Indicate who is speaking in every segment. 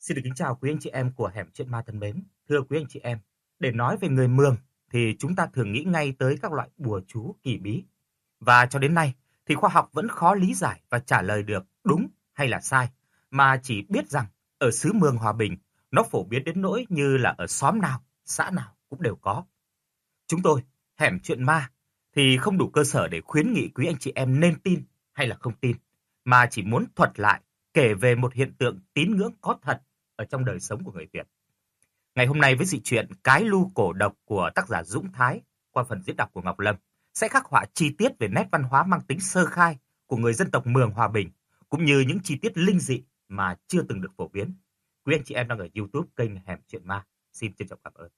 Speaker 1: Xin được kính chào quý anh chị em của Hẻm Chuyện Ma thân mến. Thưa quý anh chị em, để nói về người Mường thì chúng ta thường nghĩ ngay tới các loại bùa chú kỳ bí. Và cho đến nay thì khoa học vẫn khó lý giải và trả lời được đúng hay là sai, mà chỉ biết rằng ở xứ Mường Hòa Bình, nó phổ biến đến nỗi như là ở xóm nào, xã nào cũng đều có. Chúng tôi, Hẻm Chuyện Ma, thì không đủ cơ sở để khuyến nghị quý anh chị em nên tin hay là không tin, mà chỉ muốn thuật lại, kể về một hiện tượng tín ngưỡng có thật ở trong đời sống của người Việt. Ngày hôm nay với dị truyện Cái Lu Cổ Độc của tác giả Dũng Thái qua phần diễn đọc của Ngọc Lâm sẽ khắc họa chi tiết về nét văn hóa mang tính sơ khai của người dân tộc Mường Hòa Bình, cũng như những chi tiết linh dị mà chưa từng được phổ biến. Quý anh chị em đang ở YouTube kênh Hẻm Chuyện Ma, xin trân trọng cảm ơn.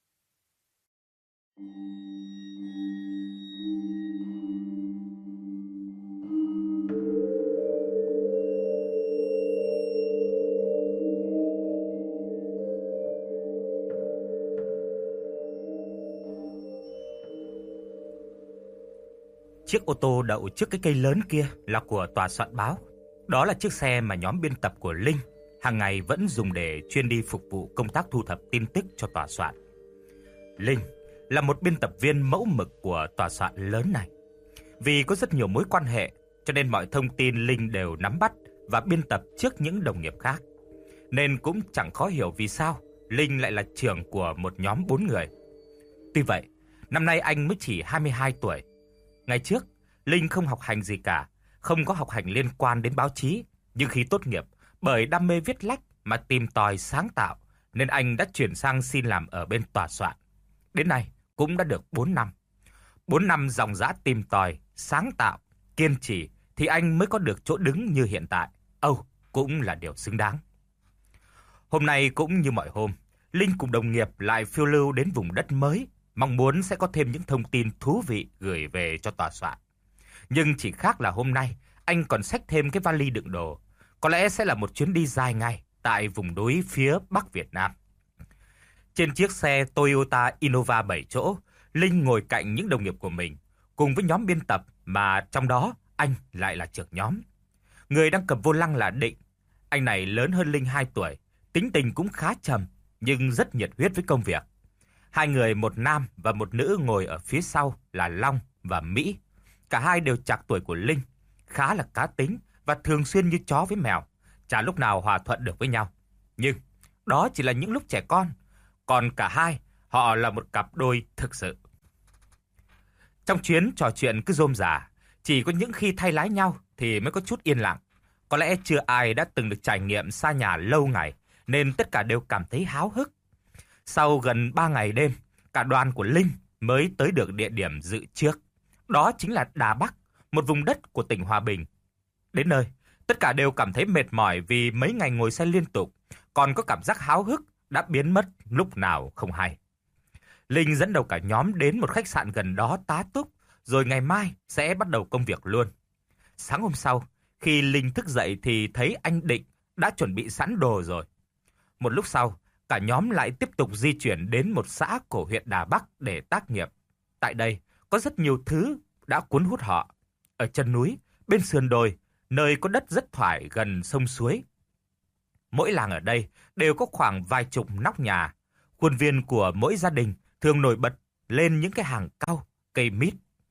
Speaker 1: Chiếc ô tô đậu trước cái cây lớn kia là của tòa soạn báo. Đó là chiếc xe mà nhóm biên tập của Linh hàng ngày vẫn dùng để chuyên đi phục vụ công tác thu thập tin tức cho tòa soạn. Linh là một biên tập viên mẫu mực của tòa soạn lớn này. Vì có rất nhiều mối quan hệ, cho nên mọi thông tin Linh đều nắm bắt và biên tập trước những đồng nghiệp khác. Nên cũng chẳng khó hiểu vì sao Linh lại là trưởng của một nhóm 4 người. Tuy vậy, năm nay anh mới chỉ 22 tuổi. Ngày trước, Linh không học hành gì cả, không có học hành liên quan đến báo chí, nhưng khi tốt nghiệp, bởi đam mê viết lách mà tìm tòi sáng tạo, nên anh đã chuyển sang xin làm ở bên tòa soạn. Đến nay cũng đã được 4 năm. 4 năm dòng dã tìm tòi, sáng tạo, kiên trì thì anh mới có được chỗ đứng như hiện tại. Cũng là điều xứng đáng. Hôm nay cũng như mọi hôm, Linh cùng đồng nghiệp lại phiêu lưu đến vùng đất mới, mong muốn sẽ có thêm những thông tin thú vị gửi về cho tòa soạn. Nhưng chỉ khác là hôm nay, anh còn xách thêm cái vali đựng đồ. Có lẽ sẽ là một chuyến đi dài ngày tại vùng núi phía Bắc Việt Nam. Trên chiếc xe Toyota Innova 7 chỗ, Linh ngồi cạnh những đồng nghiệp của mình, cùng với nhóm biên tập mà trong đó anh lại là trưởng nhóm. Người đang cầm vô lăng là Định. Anh này lớn hơn Linh 2 tuổi, tính tình cũng khá trầm, nhưng rất nhiệt huyết với công việc. Hai người, một nam và một nữ ngồi ở phía sau là Long và Mỹ. Cả hai đều trạc tuổi của Linh, khá là cá tính và thường xuyên như chó với mèo, chả lúc nào hòa thuận được với nhau. Nhưng đó chỉ là những lúc trẻ con, còn cả hai, họ là một cặp đôi thực sự. Trong chuyến trò chuyện cứ rôm rả, chỉ có những khi thay lái nhau thì mới có chút yên lặng. Có lẽ chưa ai đã từng được trải nghiệm xa nhà lâu ngày, nên tất cả đều cảm thấy háo hức. Sau gần 3 ngày đêm, cả đoàn của Linh mới tới được địa điểm dự trước. Đó chính là Đà Bắc, một vùng đất của tỉnh Hòa Bình. Đến nơi, tất cả đều cảm thấy mệt mỏi vì mấy ngày ngồi xe liên tục, còn có cảm giác háo hức đã biến mất lúc nào không hay. Linh dẫn đầu cả nhóm đến một khách sạn gần đó tá túc, rồi ngày mai sẽ bắt đầu công việc luôn. Sáng hôm sau, khi Linh thức dậy thì thấy anh Định đã chuẩn bị sẵn đồ rồi. Một lúc sau, cả nhóm lại tiếp tục di chuyển đến một xã của huyện Đà Bắc để tác nghiệp. Tại đây, có rất nhiều thứ đã cuốn hút họ. Ở chân núi, bên sườn đồi, nơi có đất rất thoải gần sông suối. Mỗi làng ở đây đều có khoảng vài chục nóc nhà. Khuôn viên của mỗi gia đình thường nổi bật lên những cái hàng cau, cây mít.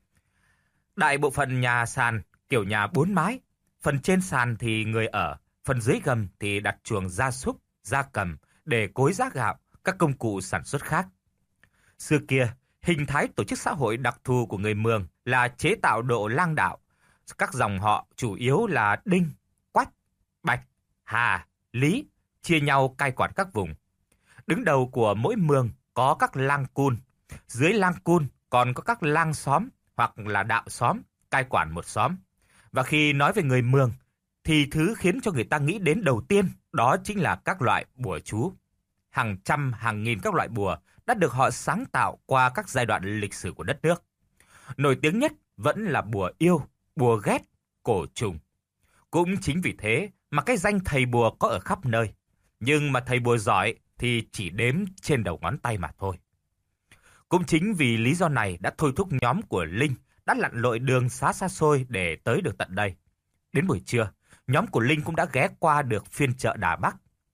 Speaker 1: Đại bộ phận nhà sàn kiểu nhà 4 mái. Phần trên sàn thì người ở, phần dưới gầm thì đặt chuồng gia súc, gia cầm để cối giã gạo, các công cụ sản xuất khác. Xưa kia, hình thái tổ chức xã hội đặc thù của người Mường là chế tạo độ lang đạo. Các dòng họ chủ yếu là Đinh, Quách, Bạch, Hà, Lý, chia nhau cai quản các vùng. Đứng đầu của mỗi mường có các lang cun, dưới lang cun còn có các lang xóm hoặc là đạo xóm cai quản một xóm. Và khi nói về người Mường thì thứ khiến cho người ta nghĩ đến đầu tiên đó chính là các loại bùa chú. Hàng trăm, hàng nghìn các loại bùa đã được họ sáng tạo qua các giai đoạn lịch sử của đất nước. Nổi tiếng nhất vẫn là bùa yêu, bùa ghét, cổ trùng. Cũng chính vì thế mà cái danh thầy bùa có ở khắp nơi. Nhưng mà thầy bùa giỏi thì chỉ đếm trên đầu ngón tay mà thôi. Cũng chính vì lý do này đã thôi thúc nhóm của Linh đã lặn lội đường xá xa xôi để tới được tận đây. Đến buổi trưa, nhóm của Linh cũng đã ghé qua được phiên chợ Đà Bắc.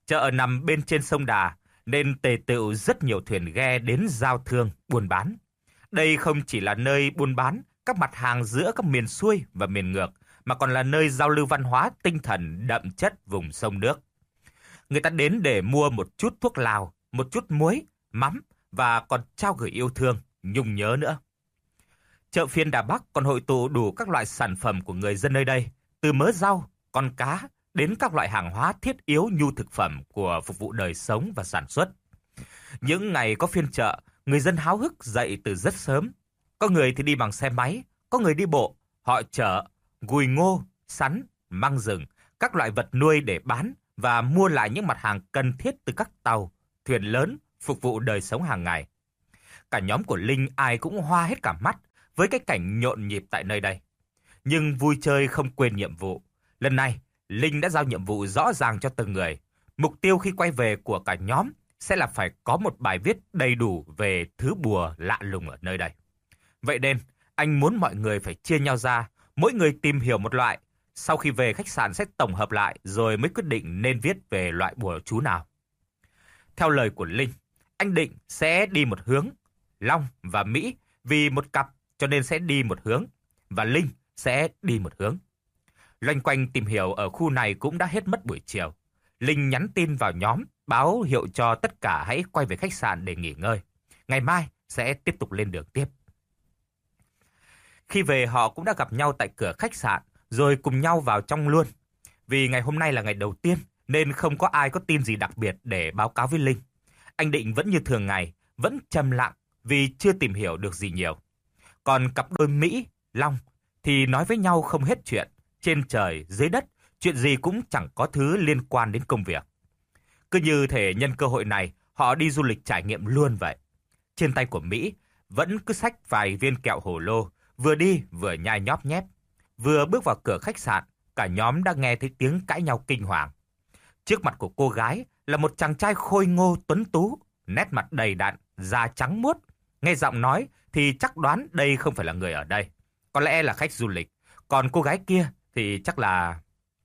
Speaker 1: Chợ nằm bên trên sông Đà nên tề tựu rất nhiều thuyền ghe đến giao thương, buôn bán. Đây không chỉ là nơi buôn bán các mặt hàng giữa các miền xuôi và miền ngược, mà còn là nơi giao lưu văn hóa tinh thần đậm chất vùng sông nước. Người ta đến để mua một chút thuốc lào, một chút muối, mắm và còn trao gửi yêu thương, nhung nhớ nữa. Chợ phiên Đà Bắc còn hội tụ đủ các loại sản phẩm của người dân nơi đây, từ mớ rau, con cá đến các loại hàng hóa thiết yếu nhu thực phẩm của phục vụ đời sống và sản xuất. Những ngày có phiên chợ, người dân háo hức dậy từ rất sớm. Có người thì đi bằng xe máy, có người đi bộ, họ chở gùi ngô, sắn, măng rừng, các loại vật nuôi để bán và mua lại những mặt hàng cần thiết từ các tàu, thuyền lớn phục vụ đời sống hàng ngày. Cả nhóm của Linh ai cũng hoa hết cả mắt với cái cảnh nhộn nhịp tại nơi đây. Nhưng vui chơi không quên nhiệm vụ. Lần này, Linh đã giao nhiệm vụ rõ ràng cho từng người. Mục tiêu khi quay về của cả nhóm sẽ là phải có một bài viết đầy đủ về thứ bùa lạ lùng ở nơi đây. Vậy nên, anh muốn mọi người phải chia nhau ra, mỗi người tìm hiểu một loại. Sau khi về khách sạn sẽ tổng hợp lại rồi mới quyết định nên viết về loại bùa chú nào. Theo lời của Linh, anh Định sẽ đi một hướng, Long và Mỹ vì một cặp cho nên sẽ đi một hướng, và Linh sẽ đi một hướng. Loanh quanh tìm hiểu ở khu này cũng đã hết mất buổi chiều. Linh nhắn tin vào nhóm, báo hiệu cho tất cả hãy quay về khách sạn để nghỉ ngơi. Ngày mai sẽ tiếp tục lên đường tiếp. Khi về họ cũng đã gặp nhau tại cửa khách sạn, rồi cùng nhau vào trong luôn. Vì ngày hôm nay là ngày đầu tiên, nên không có ai có tin gì đặc biệt để báo cáo với Linh. Anh Định vẫn như thường ngày, vẫn trầm lặng vì chưa tìm hiểu được gì nhiều. Còn cặp đôi Mỹ, Long thì nói với nhau không hết chuyện. Trên trời, dưới đất, chuyện gì cũng chẳng có thứ liên quan đến công việc. Cứ như thể nhân cơ hội này, họ đi du lịch trải nghiệm luôn vậy. Trên tay của Mỹ vẫn cứ xách vài viên kẹo hồ lô, vừa đi vừa nhai nhóp nhép. Vừa bước vào cửa khách sạn, cả nhóm đã nghe thấy tiếng cãi nhau kinh hoàng. Trước mặt của cô gái là một chàng trai khôi ngô tuấn tú, nét mặt đầy đặn, da trắng muốt. Nghe giọng nói thì chắc đoán đây không phải là người ở đây. Có lẽ là khách du lịch. Còn cô gái kia thì chắc là...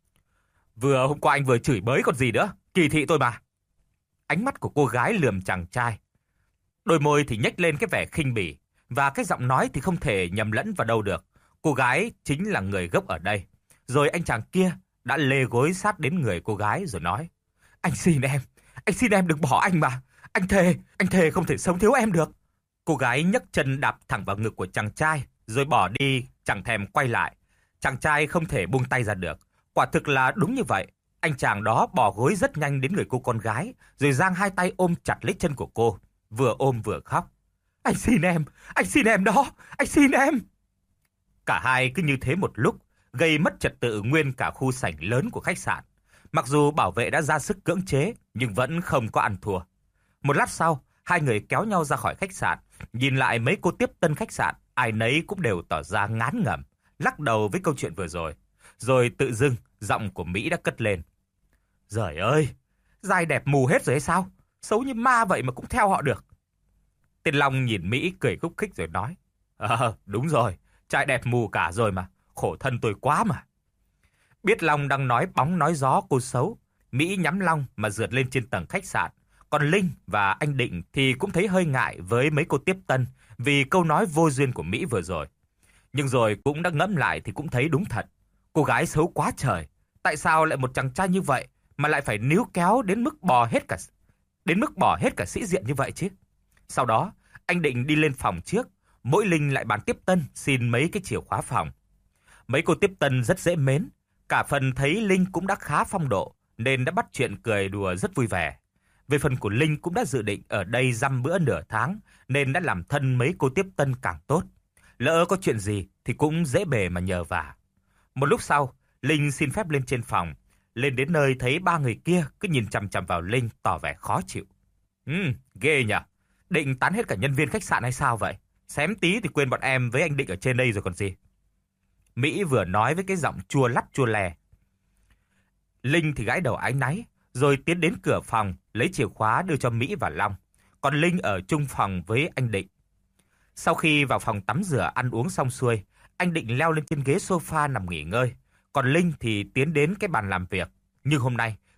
Speaker 1: Vừa hôm qua anh vừa chửi bới còn gì nữa, kỳ thị tôi mà. Ánh mắt của cô gái lườm chàng trai. Đôi môi thì nhếch lên cái vẻ khinh bỉ, và cái giọng nói thì không thể nhầm lẫn vào đâu được. Cô gái chính là người gốc ở đây. Rồi anh chàng kia đã lê gối sát đến người cô gái rồi nói: anh xin em đừng bỏ anh mà. Anh thề không thể sống thiếu em được. Cô gái nhấc chân đạp thẳng vào ngực của chàng trai, rồi bỏ đi chẳng thèm quay lại. Chàng trai không thể buông tay ra được. Quả thực là đúng như vậy. Anh chàng đó bỏ gối rất nhanh đến người cô con gái, rồi giang hai tay ôm chặt lấy chân của cô, vừa ôm vừa khóc. Anh xin em đó, anh xin em. Cả hai cứ như thế một lúc, gây mất trật tự nguyên cả khu sảnh lớn của khách sạn. Mặc dù bảo vệ đã ra sức cưỡng chế, nhưng vẫn không có ăn thua. Một lát sau, hai người kéo nhau ra khỏi khách sạn, nhìn lại mấy cô tiếp tân khách sạn, ai nấy cũng đều tỏ ra ngán ngẩm, lắc đầu với câu chuyện vừa rồi. Rồi tự dưng, giọng của Mỹ đã cất lên. Giời ơi, giai đẹp mù hết rồi hay sao? Xấu như ma vậy mà cũng theo họ được. Tên Long nhìn Mỹ cười khúc khích rồi nói: đúng rồi, trai đẹp mù cả rồi mà, khổ thân tôi quá mà. Biết Long đang nói bóng nói gió cô xấu, Mỹ nhắm Long mà rượt lên trên tầng khách sạn. Còn Linh và anh Định thì cũng thấy hơi ngại với mấy cô tiếp tân vì câu nói vô duyên của Mỹ vừa rồi. Nhưng rồi cũng đã ngẫm lại thì cũng thấy đúng thật. Cô gái xấu quá trời, tại sao lại một chàng trai như vậy mà lại phải níu kéo đến mức bỏ hết cả sĩ diện như vậy chứ? Sau đó, anh Định đi lên phòng trước, mỗi Linh lại bàn tiếp tân xin mấy cái chìa khóa phòng. Mấy cô tiếp tân rất dễ mến, cả phần thấy Linh cũng đã khá phong độ nên đã bắt chuyện cười đùa rất vui vẻ. Về phần của Linh cũng đã dự định ở đây dăm bữa nửa tháng nên đã làm thân mấy cô tiếp tân càng tốt. Lỡ có chuyện gì thì cũng dễ bề mà nhờ vả. Một lúc sau, Linh xin phép lên trên phòng. Lên đến nơi thấy ba người kia cứ nhìn chằm chằm vào Linh tỏ vẻ khó chịu. Ghê nhỉ? Định tán hết cả nhân viên khách sạn hay sao vậy? Xém tí thì quên bọn em với anh Định ở trên đây rồi còn gì. Mỹ vừa nói với cái giọng chua lắt chua lè. Linh thì gãi đầu áy náy, rồi tiến đến cửa phòng, lấy chìa khóa đưa cho Mỹ và Long. Còn Linh ở chung phòng với anh Định. Sau khi vào phòng tắm rửa ăn uống xong xuôi, anh Định leo lên trên ghế sofa nằm nghỉ ngơi. Còn Linh thì tiến đến cái bàn làm việc. Nhưng hôm nay,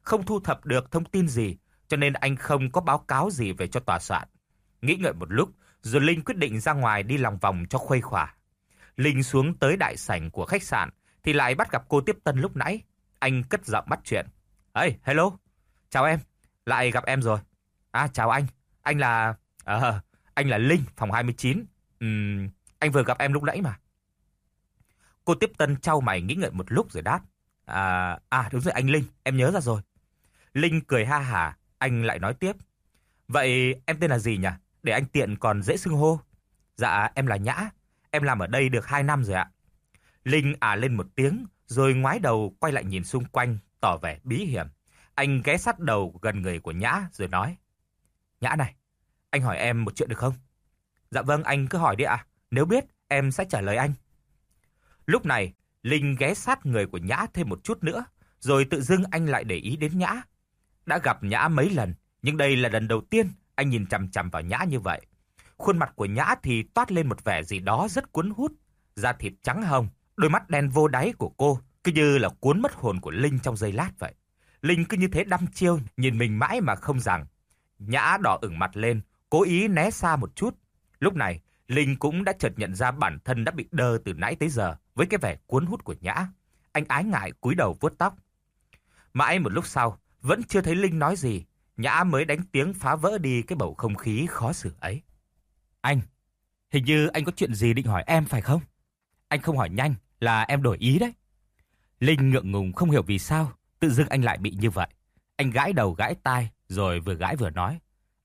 Speaker 1: không thu thập được thông tin gì, cho nên anh không có báo cáo gì về cho tòa soạn. Nghĩ ngợi một lúc, rồi Linh quyết định ra ngoài đi lòng vòng cho khuây khỏa. Linh xuống tới đại sảnh của khách sạn thì lại bắt gặp cô tiếp tân lúc nãy. Anh cất giọng bắt chuyện. "Hey, hello. Chào em, lại gặp em rồi. À, chào anh. Anh là... anh là Linh, phòng 29. Anh vừa gặp em lúc nãy mà." Cô tiếp tân chau mày nghĩ ngợi một lúc rồi đáp. Đúng rồi anh Linh, em nhớ ra rồi. Linh cười ha hả, anh lại nói tiếp. "Vậy em tên là gì nhỉ? Để anh tiện còn dễ xưng hô." "Dạ, em là Nhã. Em làm ở đây được 2 năm rồi ạ." Linh lên một tiếng, rồi ngoái đầu quay lại nhìn xung quanh, tỏ vẻ bí hiểm. Anh ghé sát đầu gần người của Nhã rồi nói. "Nhã này, anh hỏi em một chuyện được không?" "Dạ vâng, anh cứ hỏi đi ạ. Nếu biết, em sẽ trả lời anh." Lúc này, Linh ghé sát người của Nhã thêm một chút nữa, rồi tự dưng anh lại để ý đến Nhã. Đã gặp Nhã mấy lần, nhưng đây là lần đầu tiên anh nhìn chằm chằm vào Nhã như vậy. Khuôn mặt của Nhã thì toát lên một vẻ gì đó rất cuốn hút, da thịt trắng hồng, đôi mắt đen vô đáy của cô cứ như là cuốn mất hồn của Linh trong giây lát vậy. Linh cứ như thế đăm chiêu nhìn mình mãi mà không rằng. Nhã đỏ ửng mặt lên, cố ý né xa một chút. Lúc này, Linh cũng đã chợt nhận ra bản thân đã bị đơ từ nãy tới giờ với cái vẻ cuốn hút của Nhã. Anh ái ngại cúi đầu vuốt tóc. Mãi một lúc sau, vẫn chưa thấy Linh nói gì, Nhã mới đánh tiếng phá vỡ đi cái bầu không khí khó xử ấy. "Anh, hình như anh có chuyện gì định hỏi em phải không? Anh không hỏi nhanh là em đổi ý đấy." Linh ngượng ngùng không hiểu vì sao tự dưng anh lại bị như vậy. Anh gãi đầu gãi tai rồi vừa gãi vừa nói.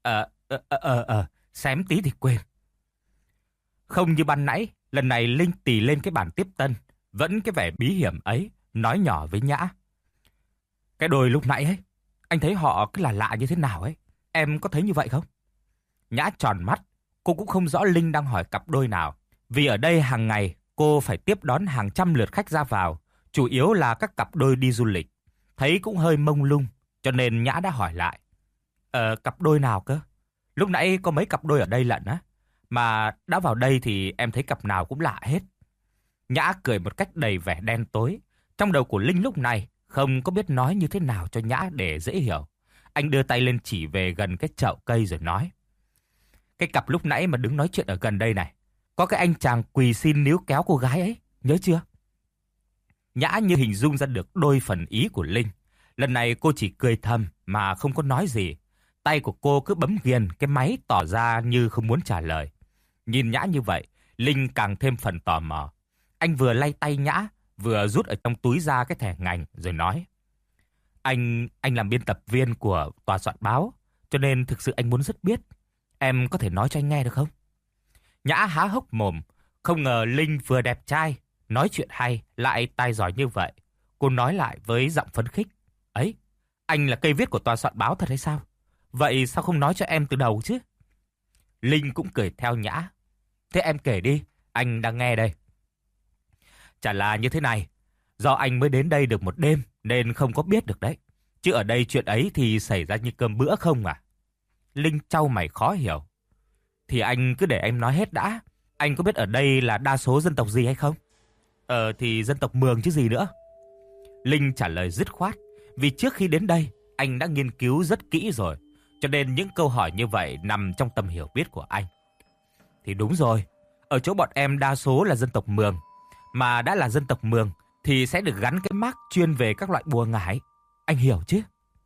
Speaker 1: Xém tí thì quên." Không như ban nãy, lần này Linh tì lên cái bàn tiếp tân, vẫn cái vẻ bí hiểm ấy, nói nhỏ với Nhã. "Cái đôi lúc nãy ấy, anh thấy họ cứ là lạ như thế nào ấy, em có thấy như vậy không?" Nhã tròn mắt, cô cũng không rõ Linh đang hỏi cặp đôi nào, vì ở đây hàng ngày cô phải tiếp đón hàng trăm lượt khách ra vào, chủ yếu là các cặp đôi đi du lịch. Thấy cũng hơi mông lung, cho nên Nhã đã hỏi lại. Cặp đôi nào cơ? Lúc nãy có mấy cặp đôi ở đây lận á, mà đã vào đây thì em thấy cặp nào cũng lạ hết." Nhã cười một cách đầy vẻ đen tối. Trong đầu của Linh lúc này không có biết nói như thế nào cho Nhã để dễ hiểu. Anh đưa tay lên chỉ về gần cái chậu cây rồi nói. "Cái cặp lúc nãy mà đứng nói chuyện ở gần đây này, có cái anh chàng quỳ xin níu kéo cô gái ấy, nhớ chưa?" Nhã như hình dung ra được đôi phần ý của Linh. Lần này cô chỉ cười thầm mà không có nói gì. Tay của cô cứ bấm ghiền cái máy tỏ ra như không muốn trả lời. Nhìn Nhã như vậy, Linh càng thêm phần tò mò. Anh vừa lay tay Nhã, vừa rút ở trong túi ra cái thẻ ngành rồi nói. Anh làm biên tập viên của tòa soạn báo, cho nên thực sự anh muốn rất biết. Em có thể nói cho anh nghe được không?" Nhã há hốc mồm, không ngờ Linh vừa đẹp trai, nói chuyện hay, lại tài giỏi như vậy. Cô nói lại với giọng phấn khích. "Ấy, anh là cây viết của tòa soạn báo thật hay sao? Vậy sao không nói cho em từ đầu chứ?" Linh cũng cười theo Nhã. "Thế em kể đi, anh đang nghe đây." "Chả là như thế này, do anh mới đến đây được một đêm nên không có biết được đấy. Chứ ở đây chuyện ấy thì xảy ra như cơm bữa không à?" Linh chau mày khó hiểu. "Thì anh cứ để em nói hết đã. Anh có biết ở đây là đa số dân tộc gì hay không?" Thì dân tộc Mường chứ gì nữa." Linh trả lời dứt khoát, vì trước khi đến đây, anh đã nghiên cứu rất kỹ rồi, cho nên những câu hỏi như vậy nằm trong tầm hiểu biết của anh. "Thì đúng rồi, ở chỗ bọn em đa số là dân tộc Mường, mà đã là dân tộc Mường thì sẽ được gắn cái mác chuyên về các loại bùa ngải. Anh hiểu chứ?"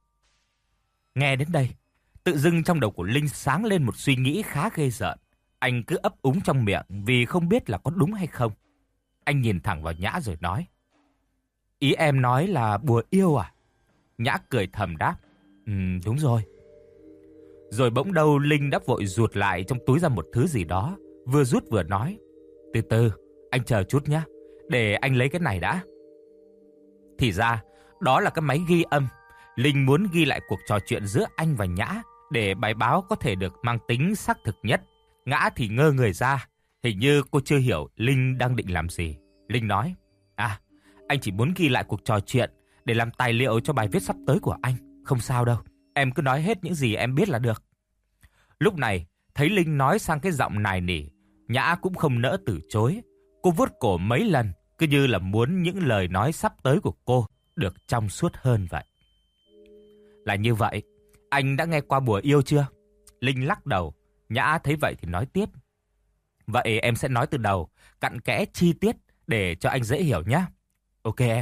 Speaker 1: Nghe đến đây, tự dưng trong đầu của Linh sáng lên một suy nghĩ khá ghê rợn. Anh cứ ấp úng trong miệng vì không biết là có đúng hay không. Anh nhìn thẳng vào Nhã rồi nói. "Ý em nói là bùa yêu à?" Nhã cười thầm đáp. Đúng rồi." Rồi bỗng đâu Linh đã vội rụt lại trong túi ra một thứ gì đó, vừa rút vừa nói. "Từ từ, anh chờ chút nhé, để anh lấy cái này đã." Thì ra, đó là cái máy ghi âm. Linh muốn ghi lại cuộc trò chuyện giữa anh và Nhã để bài báo có thể được mang tính xác thực nhất. Nhã thì ngơ người ra, hình như cô chưa hiểu Linh đang định làm gì. Linh nói, anh chỉ muốn ghi lại cuộc trò chuyện để làm tài liệu cho bài viết sắp tới của anh. Không sao đâu, em cứ nói hết những gì em biết là được." Lúc này, thấy Linh nói sang cái giọng nài nỉ, Nhã cũng không nỡ từ chối. Cô vuốt cổ mấy lần, cứ như là muốn những lời nói sắp tới của cô được trong suốt hơn vậy. Là như vậy. Anh đã nghe qua bùa yêu chưa? Linh lắc đầu. Nhã thấy vậy thì nói tiếp. Vậy em sẽ nói từ đầu, cặn kẽ chi tiết để cho anh dễ hiểu nhé. Ok em.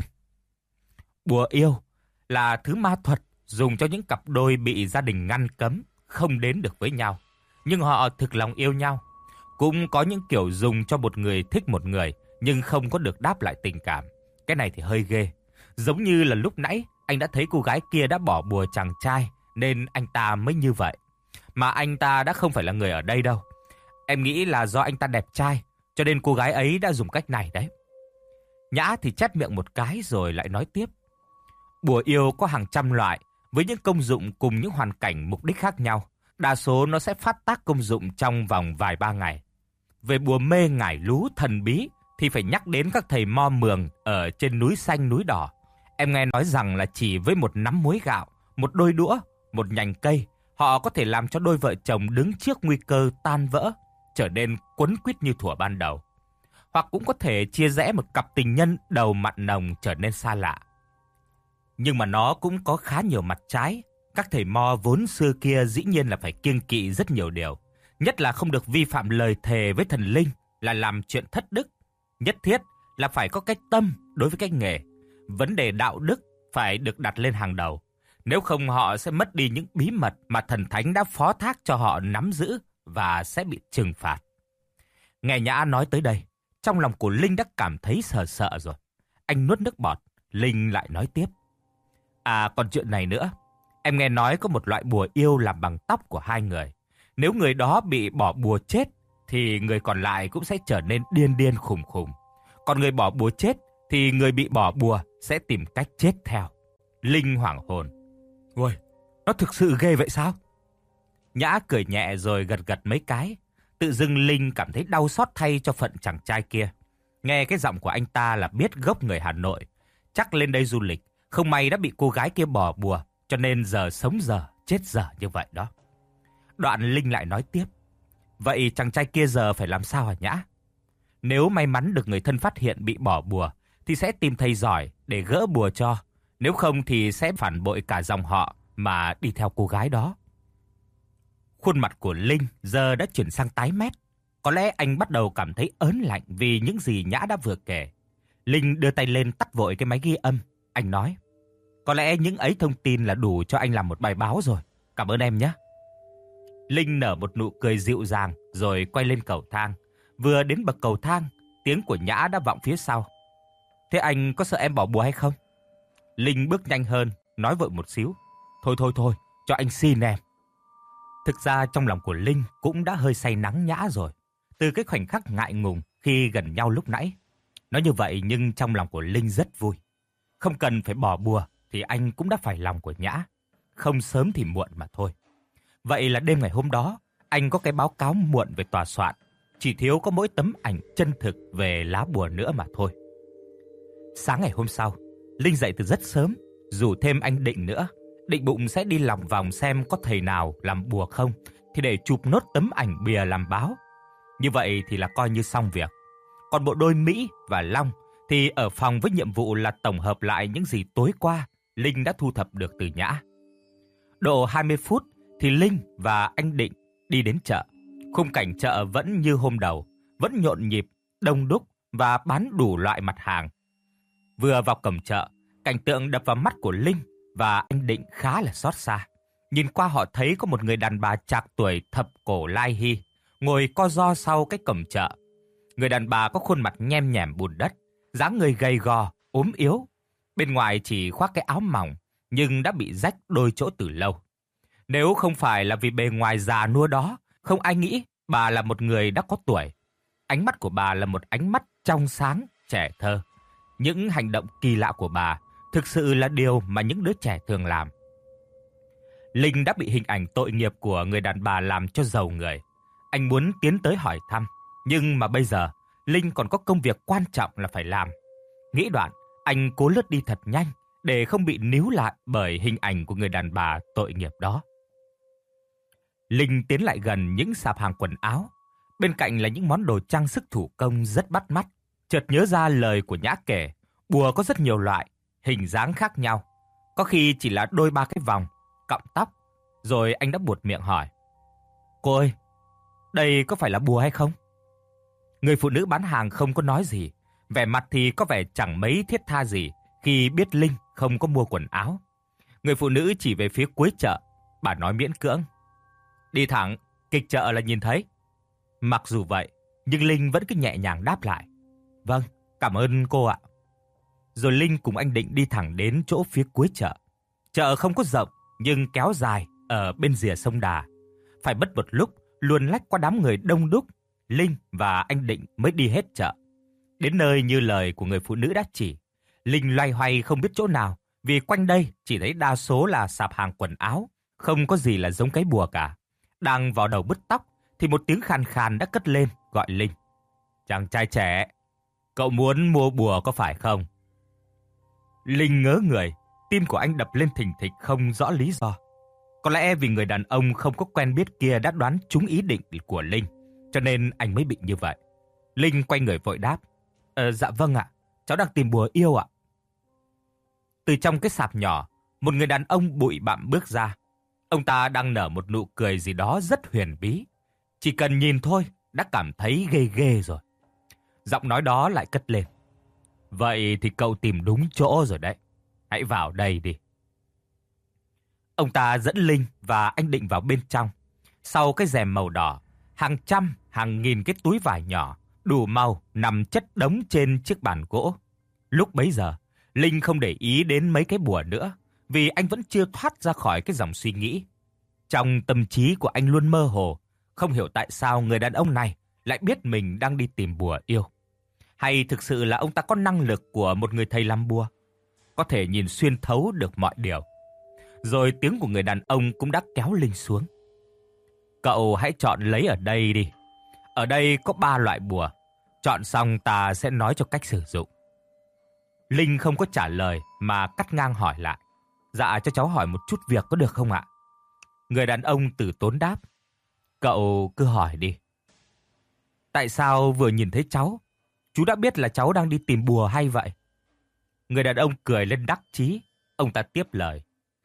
Speaker 1: Bùa yêu là thứ ma thuật dùng cho những cặp đôi bị gia đình ngăn cấm, không đến được với nhau, nhưng họ thực lòng yêu nhau. Cũng có những kiểu dùng cho một người thích một người, nhưng không có được đáp lại tình cảm. Cái này thì hơi ghê. Giống như là lúc nãy, anh đã thấy cô gái kia đã bỏ bùa chàng trai, nên anh ta mới như vậy. Mà anh ta đã không phải là người ở đây đâu. Em nghĩ là do anh ta đẹp trai, cho nên cô gái ấy đã dùng cách này đấy. Nhã thì chép miệng một cái rồi lại nói tiếp. Bùa yêu có hàng trăm loại, với những công dụng cùng những hoàn cảnh mục đích khác nhau. Đa số nó sẽ phát tác công dụng trong vòng vài ba ngày. Về bùa mê ngải lú thần bí thì phải nhắc đến các thầy mo mường ở trên núi xanh núi đỏ. Em nghe nói rằng là chỉ với một nắm muối gạo, một đôi đũa, một nhành cây, họ có thể làm cho đôi vợ chồng đứng trước nguy cơ tan vỡ, trở nên quấn quýt như thuở ban đầu. Hoặc cũng có thể chia rẽ một cặp tình nhân đầu mặn nồng trở nên xa lạ. Nhưng mà nó cũng có khá nhiều mặt trái. Các thầy mo vốn xưa kia dĩ nhiên là phải kiêng kỵ rất nhiều điều. Nhất là không được vi phạm lời thề với thần linh, là làm chuyện thất đức. Nhất thiết là phải có cái tâm đối với cái nghề. Vấn đề đạo đức phải được đặt lên hàng đầu. Nếu không họ sẽ mất đi những bí mật mà thần thánh đã phó thác cho họ nắm giữ và sẽ bị trừng phạt. Nghe Nhã nói tới đây, trong lòng của Linh đã cảm thấy sợ sợ rồi. Anh nuốt nước bọt, Linh lại nói tiếp. À, còn chuyện này nữa. Em nghe nói có một loại bùa yêu làm bằng tóc của hai người. Nếu người đó bị bỏ bùa chết, thì người còn lại cũng sẽ trở nên điên điên khùng khùng. Còn người bỏ bùa chết, thì người bị bỏ bùa sẽ tìm cách chết theo. Linh hoảng hồn. Ôi, nó thực sự ghê vậy sao? Nhã cười nhẹ rồi gật gật mấy cái. Tự dưng Linh cảm thấy đau xót thay cho phận chàng trai kia. Nghe cái giọng của anh ta là biết gốc người Hà Nội. Chắc lên đây du lịch, không may đã bị cô gái kia bỏ bùa, cho nên giờ sống giờ, chết giờ như vậy đó. Đoạn Linh lại nói tiếp. Vậy chàng trai kia giờ phải làm sao hả Nhã? Nếu may mắn được người thân phát hiện bị bỏ bùa, thì sẽ tìm thầy giỏi để gỡ bùa cho. Nếu không thì sẽ phản bội cả dòng họ mà đi theo cô gái đó. Khuôn mặt của Linh giờ đã chuyển sang tái mét. Có lẽ anh bắt đầu cảm thấy ớn lạnh vì những gì Nhã đã vừa kể. Linh đưa tay lên tắt vội cái máy ghi âm. Anh nói. Có lẽ những ấy thông tin là đủ cho anh làm một bài báo rồi. Cảm ơn em nhé. Linh nở một nụ cười dịu dàng rồi quay lên cầu thang. Vừa đến bậc cầu thang, tiếng của Nhã đã vọng phía sau. Thế anh có sợ em bỏ bùa hay không? Linh bước nhanh hơn, nói vội một xíu. Thôi, cho anh xin em. Thực ra trong lòng của Linh cũng đã hơi say nắng Nhã rồi. Từ cái khoảnh khắc ngại ngùng khi gần nhau lúc nãy. Nói như vậy nhưng trong lòng của Linh rất vui. Không cần phải bỏ bùa thì anh cũng đã phải lòng của Nhã. Không sớm thì muộn mà thôi. Vậy là đêm ngày hôm đó, anh có cái báo cáo muộn về tòa soạn. Chỉ thiếu có mỗi tấm ảnh chân thực về lá bùa nữa mà thôi. Sáng ngày hôm sau, Linh dậy từ rất sớm, rủ thêm anh Định nữa. Định bụng sẽ đi lòng vòng xem có thầy nào làm bùa không, thì để chụp nốt tấm ảnh bìa làm báo. Như vậy thì là coi như xong việc. Còn bộ đôi Mỹ và Long thì ở phòng với nhiệm vụ là tổng hợp lại những gì tối qua Linh đã thu thập được từ Nhã. Độ 20 phút thì Linh và anh Định đi đến chợ. Khung cảnh chợ vẫn như hôm đầu, vẫn nhộn nhịp, đông đúc và bán đủ loại mặt hàng. Vừa vào cổng chợ, cảnh tượng đập vào mắt của Linh và anh Định khá là xót xa. Nhìn qua họ thấy có một người đàn bà trạc tuổi thập cổ lai hy, ngồi co ro sau cái cổng chợ. Người đàn bà có khuôn mặt nhem nhẻm bùn đất, dáng người gầy gò, ốm yếu. Bên ngoài chỉ khoác cái áo mỏng, nhưng đã bị rách đôi chỗ từ lâu. Nếu không phải là vì bề ngoài già nua đó, không ai nghĩ bà là một người đã có tuổi. Ánh mắt của bà là một ánh mắt trong sáng, trẻ thơ. Những hành động kỳ lạ của bà thực sự là điều mà những đứa trẻ thường làm. Linh đã bị hình ảnh tội nghiệp của người đàn bà làm cho rầu người. Anh muốn tiến tới hỏi thăm, nhưng mà bây giờ Linh còn có công việc quan trọng là phải làm. Nghĩ đoạn, anh cố lướt đi thật nhanh để không bị níu lại bởi hình ảnh của người đàn bà tội nghiệp đó. Linh tiến lại gần những sạp hàng quần áo. Bên cạnh là những món đồ trang sức thủ công rất bắt mắt. Chợt nhớ ra lời của Nhã kể, bùa có rất nhiều loại, hình dáng khác nhau. Có khi chỉ là đôi ba cái vòng, cọng tóc. Rồi anh đã buột miệng hỏi: "Cô ơi, đây có phải là bùa hay không?" Người phụ nữ bán hàng không có nói gì, vẻ mặt thì có vẻ chẳng mấy thiết tha gì khi biết Linh không có mua quần áo. Người phụ nữ chỉ về phía cuối chợ, bà nói miễn cưỡng: "Đi thẳng, kịch chợ là nhìn thấy." Mặc dù vậy, nhưng Linh vẫn cứ nhẹ nhàng đáp lại: "Vâng, cảm ơn cô ạ." Rồi Linh cùng anh Định đi thẳng đến chỗ phía cuối chợ. Chợ không có rộng nhưng kéo dài ở bên rìa sông Đà. Phải mất một lúc luồn lách qua đám người đông đúc, Linh và anh Định mới đi hết chợ. Đến nơi như lời của người phụ nữ đã chỉ, Linh loay hoay không biết chỗ nào, vì quanh đây chỉ thấy đa số là sạp hàng quần áo, không có gì là giống cái bùa cả. Đang vào đầu bứt tóc thì một tiếng khàn khàn đã cất lên gọi Linh: "Chàng trai trẻ, cậu muốn mua bùa có phải không?" Linh ngớ người, tim của anh đập lên thình thịch không rõ lý do. Có lẽ vì người đàn ông không có quen biết kia đã đoán trúng ý định của Linh, cho nên anh mới bị như vậy. Linh quay người vội đáp: "Dạ vâng ạ, cháu đang tìm bùa yêu ạ." Từ trong cái sạp nhỏ, một người đàn ông bụi bặm bước ra. Ông ta đang nở một nụ cười gì đó rất huyền bí. Chỉ cần nhìn thôi đã cảm thấy ghê ghê rồi. Giọng nói đó lại cất lên: "Vậy thì cậu tìm đúng chỗ rồi đấy. Hãy vào đây đi." Ông ta dẫn Linh và anh Định vào bên trong. Sau cái rèm màu đỏ, hàng trăm, hàng nghìn cái túi vải nhỏ, đủ màu nằm chất đống trên chiếc bàn gỗ. Lúc bấy giờ, Linh không để ý đến mấy cái bùa nữa, vì anh vẫn chưa thoát ra khỏi cái dòng suy nghĩ. Trong tâm trí của anh luôn mơ hồ, không hiểu tại sao người đàn ông này lại biết mình đang đi tìm bùa yêu. Hay thực sự là ông ta có năng lực của một người thầy làm bùa, có thể nhìn xuyên thấu được mọi điều. Rồi tiếng của người đàn ông cũng đã kéo Linh xuống: "Cậu hãy chọn lấy ở đây đi. Ở đây có 3 loại bùa. Chọn xong ta sẽ nói cho cách sử dụng." Linh không có trả lời mà cắt ngang hỏi lại: "Dạ, cho cháu hỏi một chút việc có được không ạ?" Người đàn ông từ tốn đáp: "Cậu cứ hỏi đi." "Tại sao vừa nhìn thấy cháu, chú đã biết là cháu đang đi tìm bùa hay vậy?" Người đàn ông cười lên đắc chí. Ông ta tiếp lời: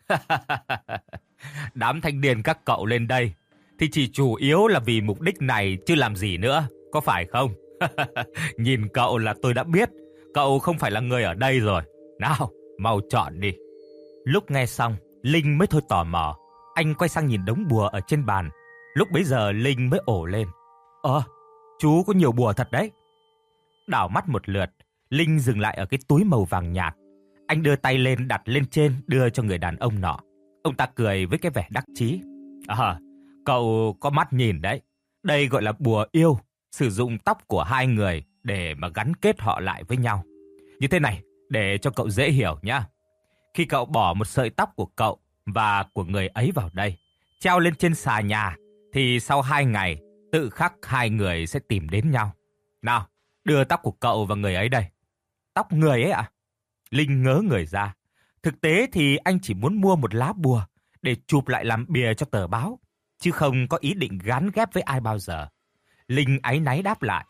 Speaker 1: "Đám thanh niên các cậu lên đây thì chỉ chủ yếu là vì mục đích này chứ làm gì nữa, có phải không? Nhìn cậu là tôi đã biết cậu không phải là người ở đây rồi. Nào, mau chọn đi." Lúc nghe xong, Linh mới thôi tò mò. Anh quay sang nhìn đống bùa ở trên bàn. Lúc bấy giờ Linh mới ồ lên: Chú có nhiều bùa thật đấy." Đảo mắt một lượt, Linh dừng lại ở cái túi màu vàng nhạt. Anh đưa tay lên đặt lên trên đưa cho người đàn ông nọ. Ông ta cười với cái vẻ đắc chí: Cậu có mắt nhìn đấy. Đây gọi là bùa yêu, sử dụng tóc của hai người để mà gắn kết họ lại với nhau. Như thế này, để cho cậu dễ hiểu nhá. Khi cậu bỏ một sợi tóc của cậu và của người ấy vào đây, treo lên trên xà nhà, thì sau 2 ngày, tự khắc hai người sẽ tìm đến nhau. Nào, đưa tóc của cậu và người ấy đây." "Tóc người ấy ạ?" Linh ngớ người ra. Thực tế thì anh chỉ muốn mua một lá bùa để chụp lại làm bìa cho tờ báo, chứ không có ý định gán ghép với ai bao giờ. Linh áy náy đáp lại: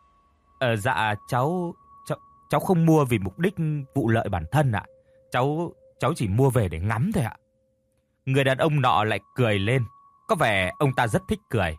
Speaker 1: Dạ, cháu không mua vì mục đích vụ lợi bản thân ạ. Cháu chỉ mua về để ngắm thôi ạ." Người đàn ông nọ lại cười lên, có vẻ ông ta rất thích cười.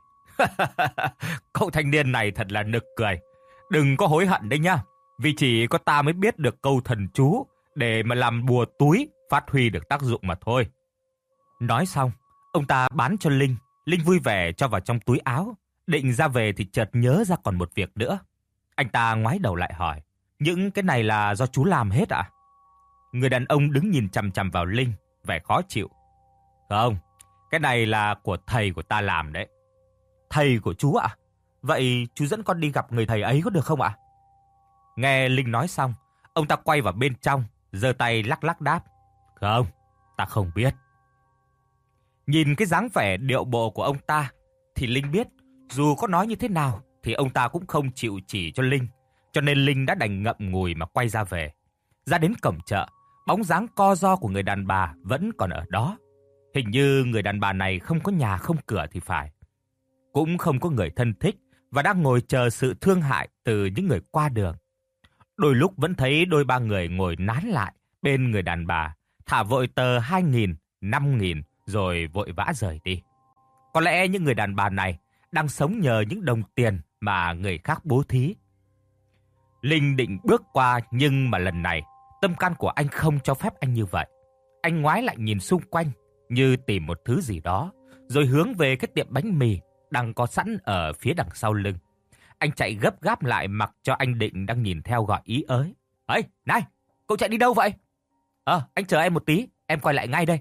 Speaker 1: "Cậu thanh niên này thật là nực cười. Đừng có hối hận đấy nhá, vì chỉ có ta mới biết được câu thần chú để mà làm bùa túi phát huy được tác dụng mà thôi." Nói xong, ông ta bán cho Linh. Linh vui vẻ cho vào trong túi áo, định ra về thì chợt nhớ ra còn một việc nữa. Anh ta ngoái đầu lại hỏi: "Những cái này là do chú làm hết ạ?" Người đàn ông đứng nhìn chằm chằm vào Linh, vẻ khó chịu: "Không, cái này là của thầy của ta làm đấy." "Thầy của chú ạ? Vậy chú dẫn con đi gặp người thầy ấy có được không ạ?" Nghe Linh nói xong, ông ta quay vào bên trong, giơ tay lắc lắc đáp: "Không, ta không biết." Nhìn cái dáng vẻ điệu bộ của ông ta thì Linh biết dù có nói như thế nào thì ông ta cũng không chịu chỉ cho Linh, cho nên Linh đã đành ngậm ngùi mà quay ra về. Ra đến cổng chợ, bóng dáng co ro của người đàn bà vẫn còn ở đó. Hình như người đàn bà này không có nhà không cửa thì phải, cũng không có người thân thích và đang ngồi chờ sự thương hại từ những người qua đường. Đôi lúc vẫn thấy đôi ba người ngồi nán lại bên người đàn bà, thả vội tờ 2.000, 5.000 rồi vội vã rời đi. Có lẽ những người đàn bà này đang sống nhờ những đồng tiền mà người khác bố thí. Linh định bước qua nhưng mà lần này tâm can của anh không cho phép anh như vậy. Anh ngoái lại nhìn xung quanh như tìm một thứ gì đó, rồi hướng về cái tiệm bánh mì đang có sẵn ở phía đằng sau lưng. Anh chạy gấp gáp lại mặc cho anh Định đang nhìn theo gọi ý ới. "Ấy, này, cậu chạy đi đâu vậy?" Anh chờ em một tí, em quay lại ngay đây."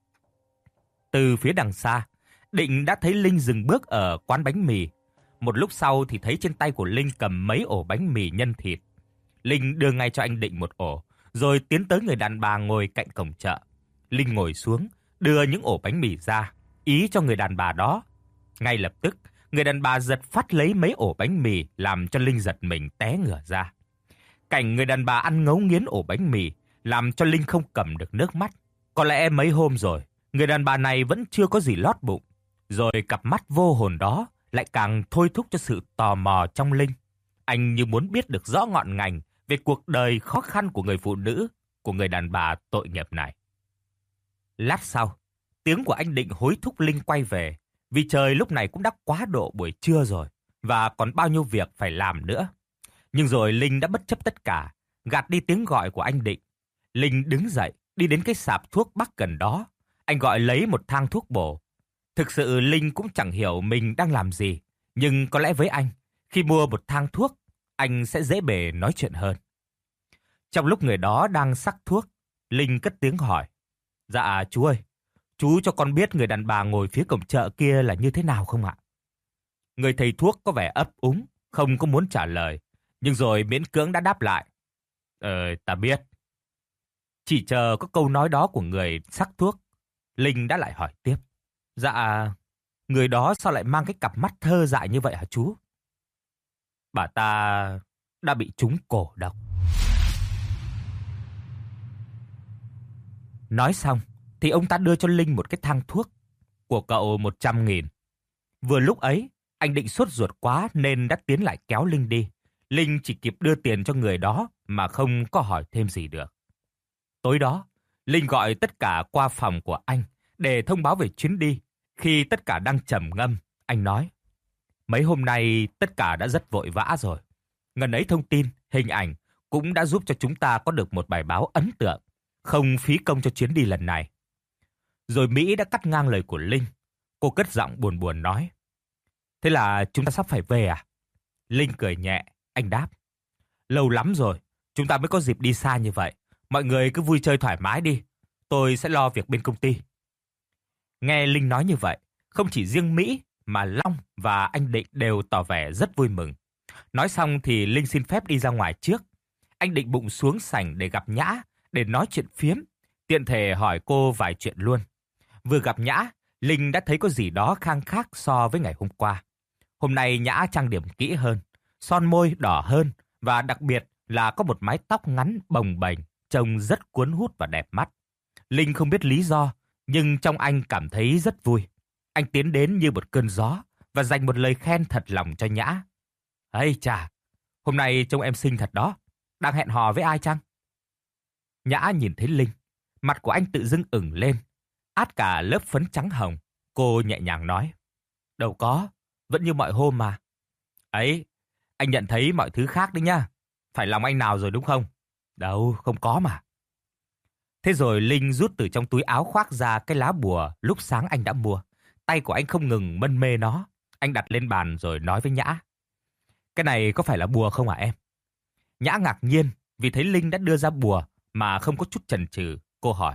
Speaker 1: Từ phía đằng xa, Định đã thấy Linh dừng bước ở quán bánh mì. Một lúc sau thì thấy trên tay của Linh cầm mấy ổ bánh mì nhân thịt. Linh đưa ngay cho anh Định một ổ, rồi tiến tới người đàn bà ngồi cạnh cổng chợ. Linh ngồi xuống, đưa những ổ bánh mì ra, ý cho người đàn bà đó. Ngay lập tức, người đàn bà giật phát lấy mấy ổ bánh mì làm cho Linh giật mình té ngửa ra. Cảnh người đàn bà ăn ngấu nghiến ổ bánh mì làm cho Linh không cầm được nước mắt. Có lẽ mấy hôm rồi, người đàn bà này vẫn chưa có gì lót bụng. Rồi cặp mắt vô hồn đó lại càng thôi thúc cho sự tò mò trong Linh. Anh như muốn biết được rõ ngọn ngành về cuộc đời khó khăn của người phụ nữ, của người đàn bà tội nghiệp này. Lát sau, tiếng của anh Định hối thúc Linh quay về, vì trời lúc này cũng đã quá độ buổi trưa rồi, và còn bao nhiêu việc phải làm nữa. Nhưng rồi Linh đã bất chấp tất cả, gạt đi tiếng gọi của anh Định. Linh đứng dậy, đi đến cái sạp thuốc bắc gần đó. Anh gọi lấy một thang thuốc bổ. Thực sự Linh cũng chẳng hiểu mình đang làm gì, nhưng có lẽ với anh, khi mua một thang thuốc, anh sẽ dễ bề nói chuyện hơn. Trong lúc người đó đang xắc thuốc, Linh cất tiếng hỏi. "Dạ chú ơi, chú cho con biết người đàn bà ngồi phía cổng chợ kia là như thế nào không ạ?" Người thầy thuốc có vẻ ấp úng, không có muốn trả lời, nhưng rồi miễn cưỡng đã đáp lại. Ta biết." Chỉ chờ có câu nói đó của người xắc thuốc, Linh đã lại hỏi tiếp. "Dạ, người đó sao lại mang cái cặp mắt thơ dại như vậy hả chú?" "Bà ta đã bị trúng cổ độc." Nói xong, thì ông ta đưa cho Linh một cái thang thuốc. "Của cậu 100.000. Vừa lúc ấy, anh Định sốt ruột quá nên đã tiến lại kéo Linh đi. Linh chỉ kịp đưa tiền cho người đó mà không có hỏi thêm gì được. Tối đó, Linh gọi tất cả qua phòng của anh để thông báo về chuyến đi. Khi tất cả đang trầm ngâm, anh nói: "Mấy hôm nay tất cả đã rất vội vã rồi. Ngần ấy thông tin, hình ảnh cũng đã giúp cho chúng ta có được một bài báo ấn tượng, không phí công cho chuyến đi lần này." Rồi Mỹ đã cắt ngang lời của Linh. Cô cất giọng buồn buồn nói: "Thế là chúng ta sắp phải về à?" Linh cười nhẹ, anh đáp: "Lâu lắm rồi, chúng ta mới có dịp đi xa như vậy. Mọi người cứ vui chơi thoải mái đi, tôi sẽ lo việc bên công ty." Nghe Linh nói như vậy, không chỉ riêng Mỹ mà Long và anh Định đều tỏ vẻ rất vui mừng. Nói xong thì Linh xin phép đi ra ngoài trước. Anh Định bụng xuống sảnh để gặp Nhã, để nói chuyện phiếm, tiện thể hỏi cô vài chuyện luôn. Vừa gặp Nhã, Linh đã thấy có gì đó khang khác so với ngày hôm qua. Hôm nay Nhã trang điểm kỹ hơn, son môi đỏ hơn, và đặc biệt là có một mái tóc ngắn bồng bềnh, trông rất cuốn hút và đẹp mắt. Linh không biết lý do, nhưng trong anh cảm thấy rất vui. Anh tiến đến như một cơn gió và dành một lời khen thật lòng cho Nhã. "Ây chà, hôm nay trông em xinh thật đó. Đang hẹn hò với ai chăng?" Nhã nhìn thấy Linh, mặt của anh tự dưng ửng lên, át cả lớp phấn trắng hồng. Cô nhẹ nhàng nói: "Đâu có, vẫn như mọi hôm mà." "Ấy, anh nhận thấy mọi thứ khác đấy nhá. Phải lòng anh nào rồi đúng không?" "Đâu, không có mà." Thế rồi Linh rút từ trong túi áo khoác ra cái lá bùa lúc sáng anh đã mua. Tay của anh không ngừng mân mê nó. Anh đặt lên bàn rồi nói với Nhã: "Cái này có phải là bùa không hả em?" Nhã ngạc nhiên vì thấy Linh đã đưa ra bùa mà không có chút chần chừ. Cô hỏi: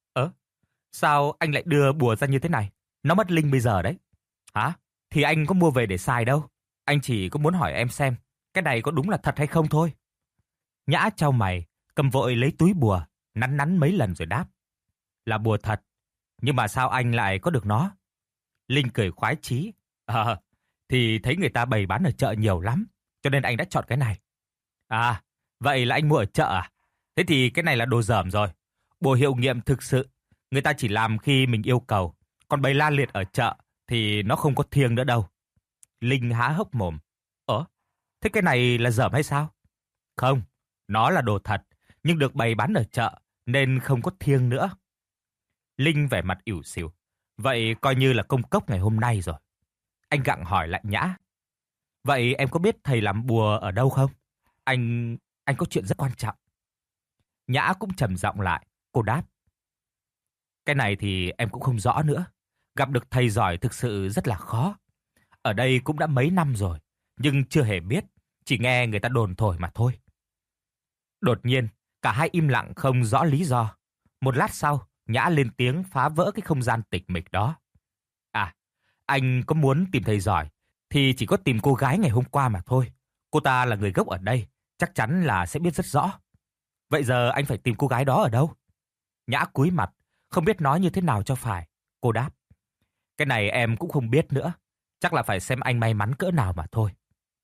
Speaker 1: "Sao anh lại đưa bùa ra như thế này? Nó mất linh bây giờ đấy." "Hả? Thì anh có mua về để xài đâu. Anh chỉ có muốn hỏi em xem cái này có đúng là thật hay không thôi." Nhã chau mày, cầm vội lấy túi bùa, nắn nắn mấy lần rồi đáp: "Là bùa thật, nhưng mà sao anh lại có được nó?" Linh cười khoái chí: Thì thấy người ta bày bán ở chợ nhiều lắm, cho nên anh đã chọn cái này." "À, vậy là anh mua ở chợ à? Thế thì cái này là đồ dởm rồi. Bùa hiệu nghiệm thực sự, người ta chỉ làm khi mình yêu cầu, còn bày la liệt ở chợ thì nó không có thiêng nữa đâu." Linh há hốc mồm: Thế cái này là dởm hay sao?" "Không, nó là đồ thật, nhưng được bày bán ở chợ nên không có thiêng nữa." Linh vẻ mặt ỉu xìu: Vậy coi như là công cốc ngày hôm nay rồi. Anh gặng hỏi lại Nhã. Vậy em có biết thầy làm bùa ở đâu không? Anh có chuyện rất quan trọng. Nhã cũng trầm giọng lại. Cô đáp. Cái này thì em cũng không rõ nữa. Gặp được thầy giỏi thực sự rất là khó. Ở đây cũng đã mấy năm rồi, nhưng chưa hề biết, chỉ nghe người ta đồn thổi mà thôi. Đột nhiên, cả hai im lặng không rõ lý do. Một lát sau, Nhã lên tiếng phá vỡ cái không gian tịch mịch đó. À, anh có muốn tìm thầy giỏi, thì chỉ có tìm cô gái ngày hôm qua mà thôi. Cô ta là người gốc ở đây, chắc chắn là sẽ biết rất rõ. Vậy giờ anh phải tìm cô gái đó ở đâu? Nhã cúi mặt, không biết nói như thế nào cho phải. Cô đáp. Cái này em cũng không biết nữa. Chắc là phải xem anh may mắn cỡ nào mà thôi.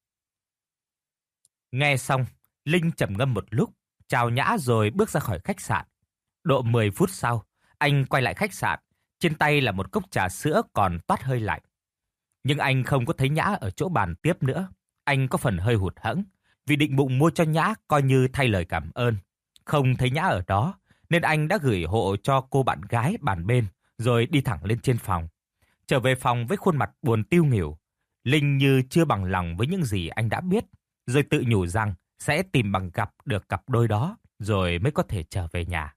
Speaker 1: Nghe xong, Linh trầm ngâm một lúc, chào Nhã rồi bước ra khỏi khách sạn. Độ 10 phút sau, anh quay lại khách sạn, trên tay là một cốc trà sữa còn toát hơi lạnh. Nhưng anh không có thấy Nhã ở chỗ bàn tiếp nữa. Anh có phần hơi hụt hẫng, vì định bụng mua cho Nhã coi như thay lời cảm ơn. Không thấy Nhã ở đó, nên anh đã gửi hộ cho cô bạn gái bàn bên, rồi đi thẳng lên trên phòng. Trở về phòng với khuôn mặt buồn tiêu nghỉu, Linh như chưa bằng lòng với những gì anh đã biết, rồi tự nhủ rằng sẽ tìm bằng gặp được cặp đôi đó, rồi mới có thể trở về nhà.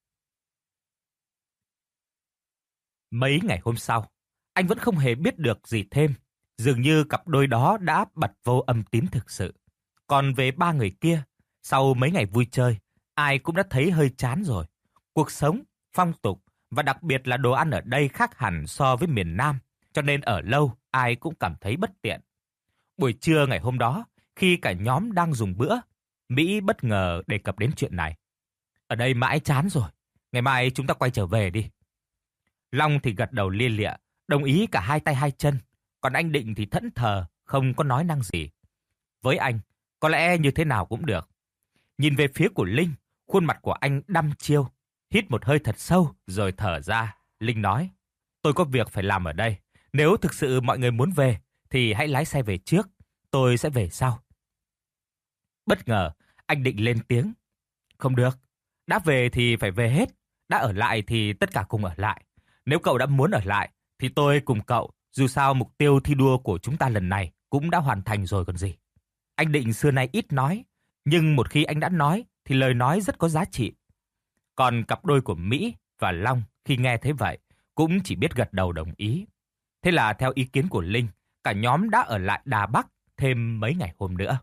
Speaker 1: Mấy ngày hôm sau, anh vẫn không hề biết được gì thêm. Dường như cặp đôi đó đã bật vô âm tín thực sự. Còn về ba người kia, sau mấy ngày vui chơi, ai cũng đã thấy hơi chán rồi. Cuộc sống, phong tục và đặc biệt là đồ ăn ở đây khác hẳn so với miền Nam, cho nên ở lâu ai cũng cảm thấy bất tiện. Buổi trưa ngày hôm đó, khi cả nhóm đang dùng bữa, Mỹ bất ngờ đề cập đến chuyện này. Ở đây mãi chán rồi, ngày mai chúng ta quay trở về đi. Long thì gật đầu lia lịa, đồng ý cả hai tay hai chân, còn anh Định thì thẫn thờ, không có nói năng gì. Với anh, có lẽ như thế nào cũng được. Nhìn về phía của Linh, khuôn mặt của anh đăm chiêu, hít một hơi thật sâu rồi thở ra. Linh nói, tôi có việc phải làm ở đây. Nếu thực sự mọi người muốn về, thì hãy lái xe về trước, tôi sẽ về sau. Bất ngờ, anh Định lên tiếng. Không được, đã về thì phải về hết, đã ở lại thì tất cả cùng ở lại. Nếu cậu đã muốn ở lại, thì tôi cùng cậu, dù sao mục tiêu thi đua của chúng ta lần này cũng đã hoàn thành rồi còn gì. Anh Định xưa nay ít nói, nhưng một khi anh đã nói thì lời nói rất có giá trị. Còn cặp đôi của Mỹ và Long khi nghe thế vậy cũng chỉ biết gật đầu đồng ý. Thế là theo ý kiến của Linh, cả nhóm đã ở lại Đà Bắc thêm mấy ngày hôm nữa.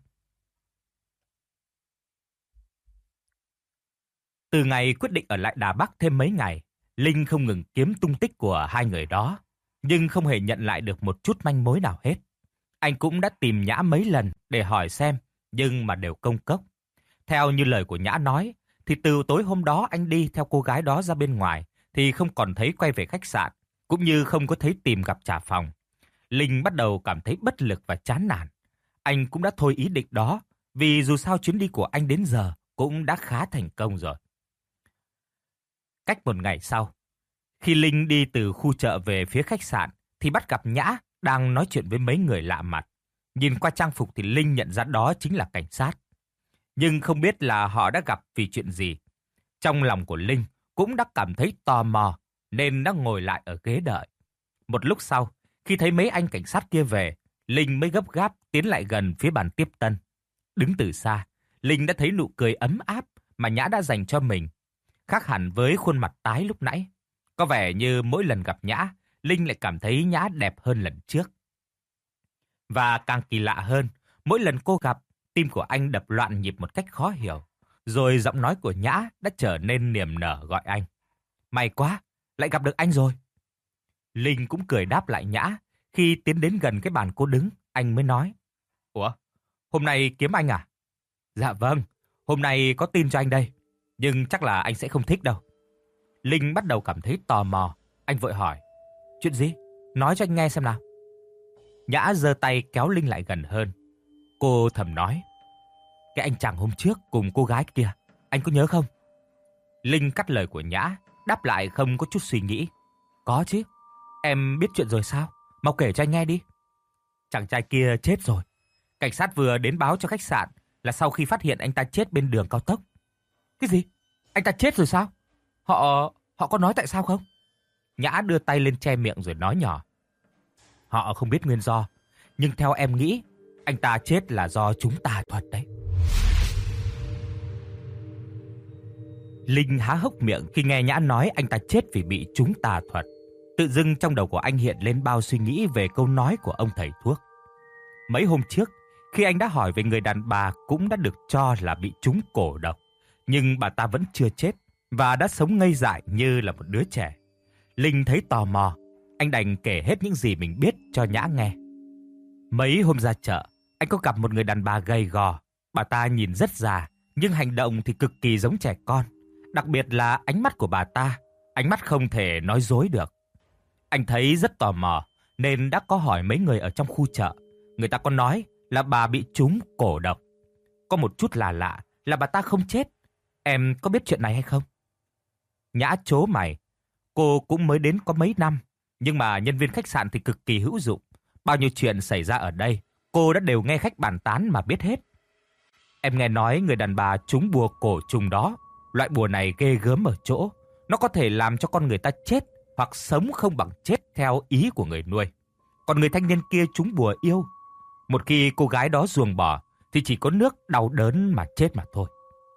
Speaker 1: Từ ngày quyết định ở lại Đà Bắc thêm mấy ngày, Linh không ngừng kiếm tung tích của hai người đó, nhưng không hề nhận lại được một chút manh mối nào hết. Anh cũng đã tìm Nhã mấy lần để hỏi xem, nhưng mà đều công cốc. Theo như lời của Nhã nói, thì từ tối hôm đó anh đi theo cô gái đó ra bên ngoài, thì không còn thấy quay về khách sạn, cũng như không có thấy tìm gặp trả phòng. Linh bắt đầu cảm thấy bất lực và chán nản. Anh cũng đã thôi ý định đó, vì dù sao chuyến đi của anh đến giờ cũng đã khá thành công rồi. Cách một ngày sau, khi Linh đi từ khu chợ về phía khách sạn, thì bắt gặp Nhã đang nói chuyện với mấy người lạ mặt. Nhìn qua trang phục thì Linh nhận ra đó chính là cảnh sát. Nhưng không biết là họ đã gặp vì chuyện gì. Trong lòng của Linh cũng đã cảm thấy tò mò, nên đã ngồi lại ở ghế đợi. Một lúc sau, khi thấy mấy anh cảnh sát kia về, Linh mới gấp gáp tiến lại gần phía bàn tiếp tân. Đứng từ xa, Linh đã thấy nụ cười ấm áp mà Nhã đã dành cho mình. Khác hẳn với khuôn mặt tái lúc nãy. Có vẻ như mỗi lần gặp Nhã, Linh lại cảm thấy Nhã đẹp hơn lần trước. Và càng kỳ lạ hơn, mỗi lần cô gặp, tim của anh đập loạn nhịp một cách khó hiểu. Rồi giọng nói của Nhã đã trở nên niềm nở gọi anh. May quá, lại gặp được anh rồi. Linh cũng cười đáp lại Nhã. Khi tiến đến gần cái bàn cô đứng, anh mới nói. Ủa, hôm nay kiếm anh à? Dạ vâng, hôm nay có tin cho anh đây. Nhưng chắc là anh sẽ không thích đâu. Linh bắt đầu cảm thấy tò mò. Anh vội hỏi. Chuyện gì? Nói cho anh nghe xem nào. Nhã giơ tay kéo Linh lại gần hơn. Cô thầm nói. Cái anh chàng hôm trước cùng cô gái kia, anh có nhớ không? Linh cắt lời của Nhã, đáp lại không có chút suy nghĩ. Có chứ. Em biết chuyện rồi sao? Mau kể cho anh nghe đi. Chàng trai kia chết rồi. Cảnh sát vừa đến báo cho khách sạn là sau khi phát hiện anh ta chết bên đường cao tốc. Cái gì? Anh ta chết rồi sao? Họ có nói tại sao không? Nhã đưa tay lên che miệng rồi nói nhỏ. Họ không biết nguyên do, nhưng theo em nghĩ, anh ta chết là do chúng tà thuật đấy. Linh há hốc miệng khi nghe Nhã nói anh ta chết vì bị trúng tà thuật. Tự dưng trong đầu của anh hiện lên bao suy nghĩ về câu nói của ông thầy thuốc. Mấy hôm trước, khi anh đã hỏi về người đàn bà cũng đã được cho là bị trúng cổ độc, nhưng bà ta vẫn chưa chết và đã sống ngây dại như là một đứa trẻ. Linh thấy tò mò, anh đành kể hết những gì mình biết cho Nhã nghe. Mấy hôm ra chợ, anh có gặp một người đàn bà gầy gò. Bà ta nhìn rất già, nhưng hành động thì cực kỳ giống trẻ con. Đặc biệt là ánh mắt của bà ta, ánh mắt không thể nói dối được. Anh thấy rất tò mò, nên đã có hỏi mấy người ở trong khu chợ. Người ta có nói là bà bị trúng cổ độc. Có một chút là lạ là bà ta không chết. Em có biết chuyện này hay không? Nhã trố mày. Cô cũng mới đến có mấy năm, nhưng mà nhân viên khách sạn thì cực kỳ hữu dụng. Bao nhiêu chuyện xảy ra ở đây, cô đã đều nghe khách bàn tán mà biết hết. Em nghe nói người đàn bà trúng bùa cổ trùng đó. Loại bùa này ghê gớm ở chỗ, nó có thể làm cho con người ta chết hoặc sống không bằng chết theo ý của người nuôi. Còn người thanh niên kia trúng bùa yêu. Một khi cô gái đó ruồng bỏ thì chỉ có nước đau đớn mà chết mà thôi.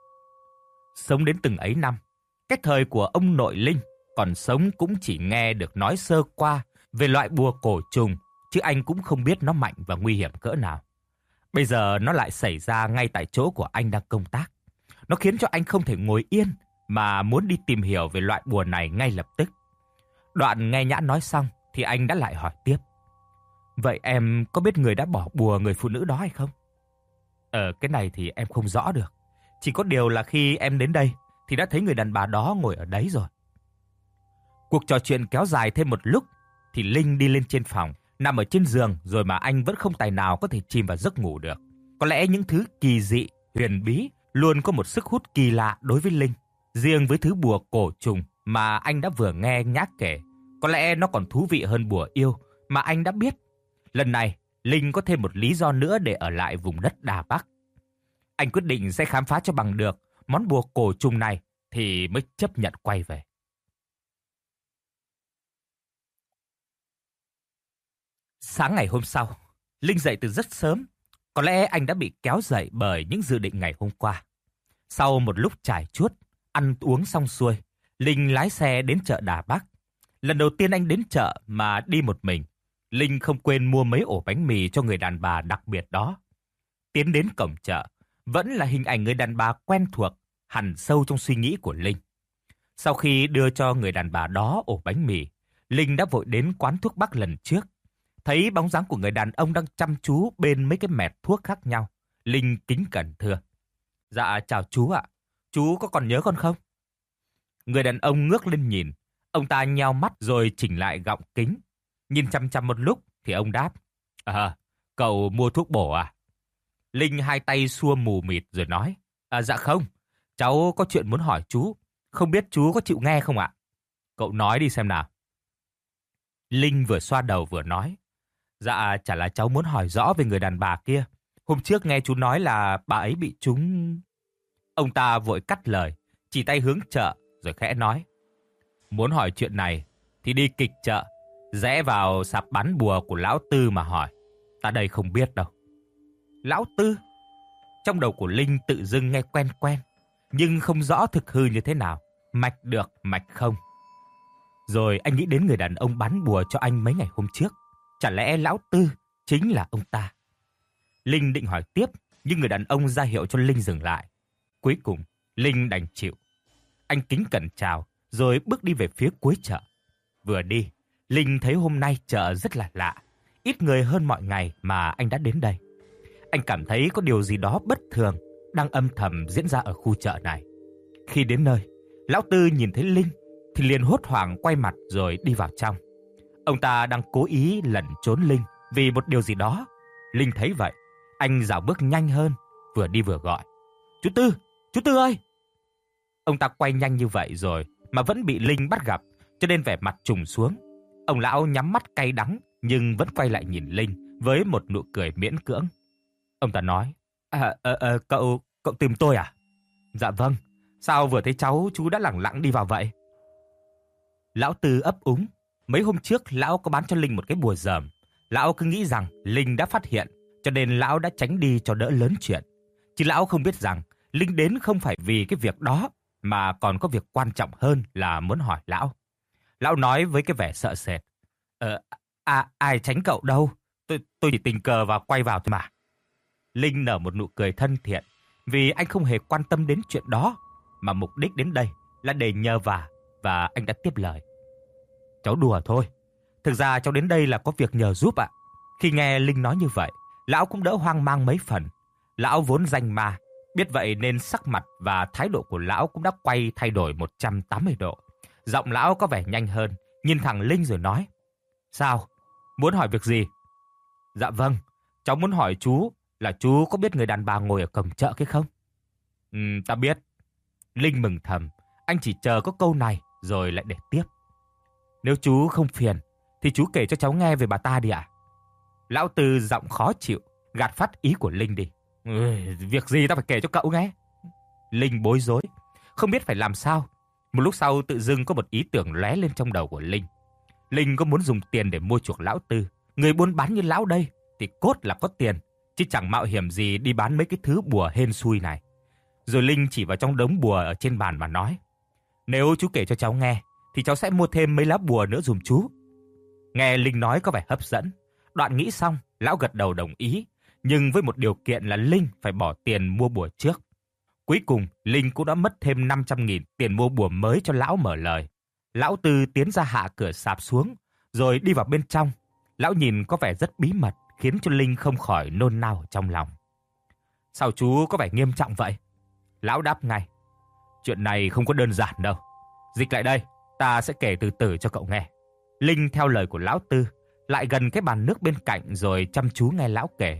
Speaker 1: Sống đến từng ấy năm, cái thời của ông nội Linh còn sống cũng chỉ nghe được nói sơ qua về loại bùa cổ trùng, chứ anh cũng không biết nó mạnh và nguy hiểm cỡ nào. Bây giờ nó lại xảy ra ngay tại chỗ của anh đang công tác. Nó khiến cho anh không thể ngồi yên mà muốn đi tìm hiểu về loại bùa này ngay lập tức. Đoạn nghe Nhã nói xong thì anh đã lại hỏi tiếp. Vậy em có biết người đã bỏ bùa người phụ nữ đó hay không? Cái này thì em không rõ được. Chỉ có điều là khi em đến đây thì đã thấy người đàn bà đó ngồi ở đấy rồi. Cuộc trò chuyện kéo dài thêm một lúc thì Linh đi lên trên phòng, nằm ở trên giường rồi mà anh vẫn không tài nào có thể chìm vào giấc ngủ được. Có lẽ những thứ kỳ dị, huyền bí luôn có một sức hút kỳ lạ đối với Linh. Riêng với thứ bùa cổ trùng mà anh đã vừa nghe Nhã kể, có lẽ nó còn thú vị hơn bùa yêu mà anh đã biết. Lần này, Linh có thêm một lý do nữa để ở lại vùng đất Đà Bắc. Anh quyết định sẽ khám phá cho bằng được món bùa cổ trùng này thì mới chấp nhận quay về. Sáng ngày hôm sau, Linh dậy từ rất sớm. Có lẽ anh đã bị kéo dậy bởi những dự định ngày hôm qua. Sau một lúc trải chuốt, ăn uống xong xuôi, Linh lái xe đến chợ Đà Bắc. Lần đầu tiên anh đến chợ mà đi một mình, Linh không quên mua mấy ổ bánh mì cho người đàn bà đặc biệt đó. Tiến đến cổng chợ, vẫn là hình ảnh người đàn bà quen thuộc, hằn sâu trong suy nghĩ của Linh. Sau khi đưa cho người đàn bà đó ổ bánh mì, Linh đã vội đến quán thuốc Bắc lần trước. Thấy bóng dáng của người đàn ông đang chăm chú bên mấy cái mẹt thuốc khác nhau, Linh kính cẩn thưa. Dạ chào chú ạ, chú có còn nhớ con không? Người đàn ông ngước lên nhìn, ông ta nheo mắt rồi chỉnh lại gọng kính. Nhìn chăm chăm một lúc thì ông đáp. Cậu mua thuốc bổ à? Linh hai tay xua mù mịt rồi nói. Dạ không, cháu có chuyện muốn hỏi chú, không biết chú có chịu nghe không ạ? Cậu nói đi xem nào. Linh vừa xoa đầu vừa nói. Dạ chả là cháu muốn hỏi rõ về người đàn bà kia. Hôm trước nghe chú nói là bà ấy bị trúng... Ông ta vội cắt lời, chỉ tay hướng chợ rồi khẽ nói. Muốn hỏi chuyện này thì đi kịch chợ, rẽ vào sạp bán bùa của Lão Tư mà hỏi. Ta đây không biết đâu. Lão Tư? Trong đầu của Linh tự dưng nghe quen quen, nhưng không rõ thực hư như thế nào, mạch được mạch không. Rồi anh nghĩ đến người đàn ông bán bùa cho anh mấy ngày hôm trước. Chả lẽ Lão Tư chính là ông ta? Linh định hỏi tiếp, nhưng người đàn ông ra hiệu cho Linh dừng lại. Cuối cùng, Linh đành chịu. Anh kính cẩn chào, rồi bước đi về phía cuối chợ. Vừa đi, Linh thấy hôm nay chợ rất là lạ, ít người hơn mọi ngày mà anh đã đến đây. Anh cảm thấy có điều gì đó bất thường đang âm thầm diễn ra ở khu chợ này. Khi đến nơi, Lão Tư nhìn thấy Linh thì liền hốt hoảng quay mặt rồi đi vào trong. Ông ta đang cố ý lẩn trốn Linh vì một điều gì đó. Linh thấy vậy, anh dạo bước nhanh hơn, vừa đi vừa gọi. Chú Tư ơi! Ông ta quay nhanh như vậy rồi mà vẫn bị Linh bắt gặp, cho nên vẻ mặt trùng xuống. Ông lão nhắm mắt cay đắng nhưng vẫn quay lại nhìn Linh với một nụ cười miễn cưỡng. Ông ta nói, cậu tìm tôi à? Dạ vâng, sao vừa thấy cháu chú đã lẳng lặng đi vào vậy? Lão Tư ấp úng, Mấy hôm trước lão có bán cho Linh một cái bùa dởm. Lão cứ nghĩ rằng Linh đã phát hiện, cho nên lão đã tránh đi cho đỡ lớn chuyện. Chứ lão không biết rằng Linh đến không phải vì cái việc đó, mà còn có việc quan trọng hơn là muốn hỏi lão. Lão nói với cái vẻ sợ sệt. Ai tránh cậu đâu, tôi chỉ tình cờ và quay vào thôi mà. Linh nở một nụ cười thân thiện, vì anh không hề quan tâm đến chuyện đó, mà mục đích đến đây là để nhờ vả, và anh đã tiếp lời. Cháu đùa thôi, thực ra cháu đến đây là có việc nhờ giúp ạ. Khi nghe Linh nói như vậy, lão cũng đỡ hoang mang mấy phần. Lão vốn danh ma, biết vậy nên sắc mặt và thái độ của lão cũng đã thay đổi 180 độ. Giọng lão có vẻ nhanh hơn, nhìn thẳng Linh rồi nói. Sao? Muốn hỏi việc gì? Dạ vâng, cháu muốn hỏi chú là chú có biết người đàn bà ngồi ở cổng chợ kia không? Ta biết. Linh mừng thầm, anh chỉ chờ có câu này rồi lại để tiếp. Nếu chú không phiền thì chú kể cho cháu nghe về bà ta đi ạ. Lão Tư giọng khó chịu, gạt phát ý của Linh đi. Việc gì ta phải kể cho cậu nghe? Linh bối rối, không biết phải làm sao. Một lúc sau tự dưng có một ý tưởng lóe lên trong đầu của Linh. Linh có muốn dùng tiền để mua chuộc lão Tư. Người buôn bán như lão đây thì cốt là có tiền, chứ chẳng mạo hiểm gì đi bán mấy cái thứ bùa hên xui này. Rồi Linh chỉ vào trong đống bùa ở trên bàn mà nói. Nếu chú kể cho cháu nghe thì cháu sẽ mua thêm mấy lá bùa nữa giùm chú. Nghe Linh nói có vẻ hấp dẫn. Đoạn nghĩ xong, lão gật đầu đồng ý, nhưng với một điều kiện là Linh phải bỏ tiền mua bùa trước. Cuối cùng, Linh cũng đã mất thêm 500.000 tiền mua bùa mới cho lão mở lời. Lão Tư tiến ra hạ cửa sạp xuống, rồi đi vào bên trong. Lão nhìn có vẻ rất bí mật, khiến cho Linh không khỏi nôn nao ở trong lòng. Sao chú có vẻ nghiêm trọng vậy? Lão đáp ngay. Chuyện này không có đơn giản đâu. Dịch lại đây, ta sẽ kể từ từ cho cậu nghe. Linh theo lời của lão Tư, lại gần cái bàn nước bên cạnh rồi chăm chú nghe lão kể.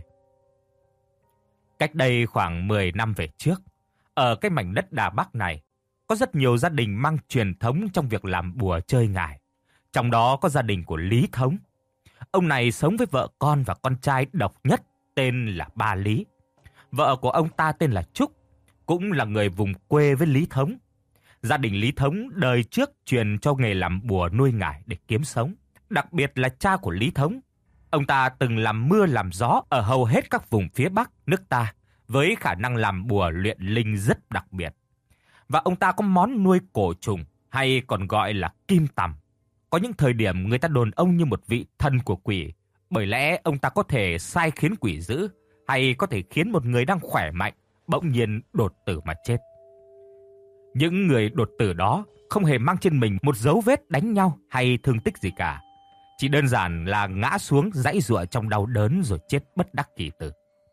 Speaker 1: Cách đây khoảng 10 năm về trước, ở cái mảnh đất Đà Bắc này, có rất nhiều gia đình mang truyền thống trong việc làm bùa chơi ngải. Trong đó có gia đình của Lý Thống. Ông này sống với vợ con và con trai độc nhất tên là Ba Lý. Vợ của ông ta tên là Trúc, cũng là người vùng quê với Lý Thống. Gia đình Lý Thống đời trước truyền cho nghề làm bùa nuôi ngải để kiếm sống. Đặc biệt là cha của Lý Thống. Ông ta từng làm mưa làm gió ở hầu hết các vùng phía Bắc nước ta, với khả năng làm bùa luyện linh rất đặc biệt. Và ông ta có món nuôi cổ trùng, hay còn gọi là kim tằm. Có những thời điểm người ta đồn ông như một vị thần của quỷ, bởi lẽ ông ta có thể sai khiến quỷ dữ, hay có thể khiến một người đang khỏe mạnh bỗng nhiên đột tử mà chết. Những người đột tử đó không hề mang trên mình một dấu vết đánh nhau hay thương tích gì cả. Chỉ đơn giản là ngã xuống giãy giụa trong đau đớn rồi chết bất đắc kỳ tử.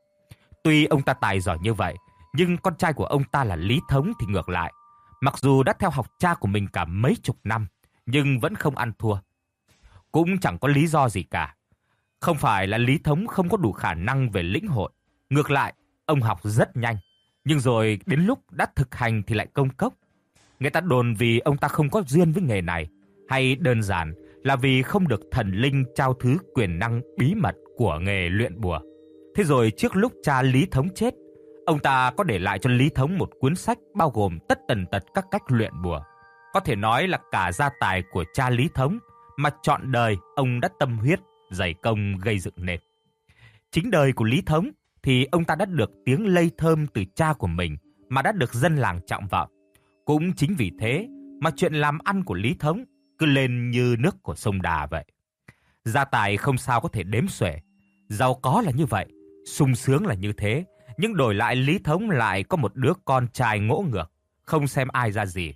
Speaker 1: Tuy ông ta tài giỏi như vậy, nhưng con trai của ông ta là Lý Thống thì ngược lại. Mặc dù đã theo học cha của mình cả mấy chục năm, nhưng vẫn không ăn thua. Cũng chẳng có lý do gì cả. Không phải là Lý Thống không có đủ khả năng về lĩnh hội. Ngược lại, ông học rất nhanh. Nhưng rồi đến lúc đã thực hành thì lại công cốc. Người ta đồn vì ông ta không có duyên với nghề này, hay đơn giản là vì không được thần linh trao thứ quyền năng bí mật của nghề luyện bùa. Thế rồi trước lúc cha Lý Thống chết, ông ta có để lại cho Lý Thống một cuốn sách bao gồm tất tần tật các cách luyện bùa. Có thể nói là cả gia tài của cha Lý Thống mà trọn đời ông đã tâm huyết, dày công gây dựng nên. Chính đời của Lý Thống thì ông ta đã được tiếng lây thơm từ cha của mình mà đã được dân làng trọng vọng. Cũng chính vì thế mà chuyện làm ăn của Lý Thống cứ lên như nước của sông Đà vậy. Gia tài không sao có thể đếm xuể. Giàu có là như vậy, sung sướng là như thế, nhưng đổi lại Lý Thống lại có một đứa con trai ngỗ ngược, không xem ai ra gì.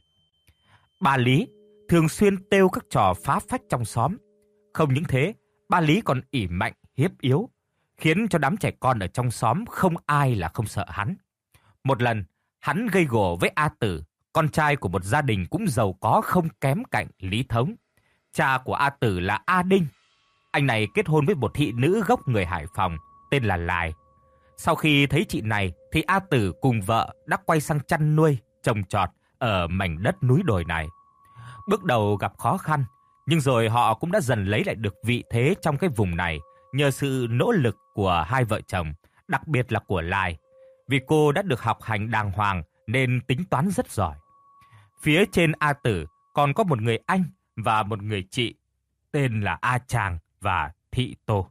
Speaker 1: Ba Lý thường xuyên trêu các trò phá phách trong xóm. Không những thế, ba Lý còn ỷ mạnh hiếp yếu, khiến cho đám trẻ con ở trong xóm không ai là không sợ hắn. Một lần, hắn gây gổ với A Tử, con trai của một gia đình cũng giàu có không kém cạnh Lý Thống. Cha của A Tử là A Đinh. Anh này kết hôn với một thị nữ gốc người Hải Phòng, tên là Lài. Sau khi thấy chị này, thì A Tử cùng vợ đã quay sang chăn nuôi, trồng trọt ở mảnh đất núi đồi này. Bước đầu gặp khó khăn, nhưng rồi họ cũng đã dần lấy lại được vị thế trong cái vùng này nhờ sự nỗ lực của hai vợ chồng, đặc biệt là của Lài. Vì cô đã được học hành đàng hoàng nên tính toán rất giỏi. Phía trên A Tử còn có một người anh và một người chị, tên là A Tràng và Thị Tô.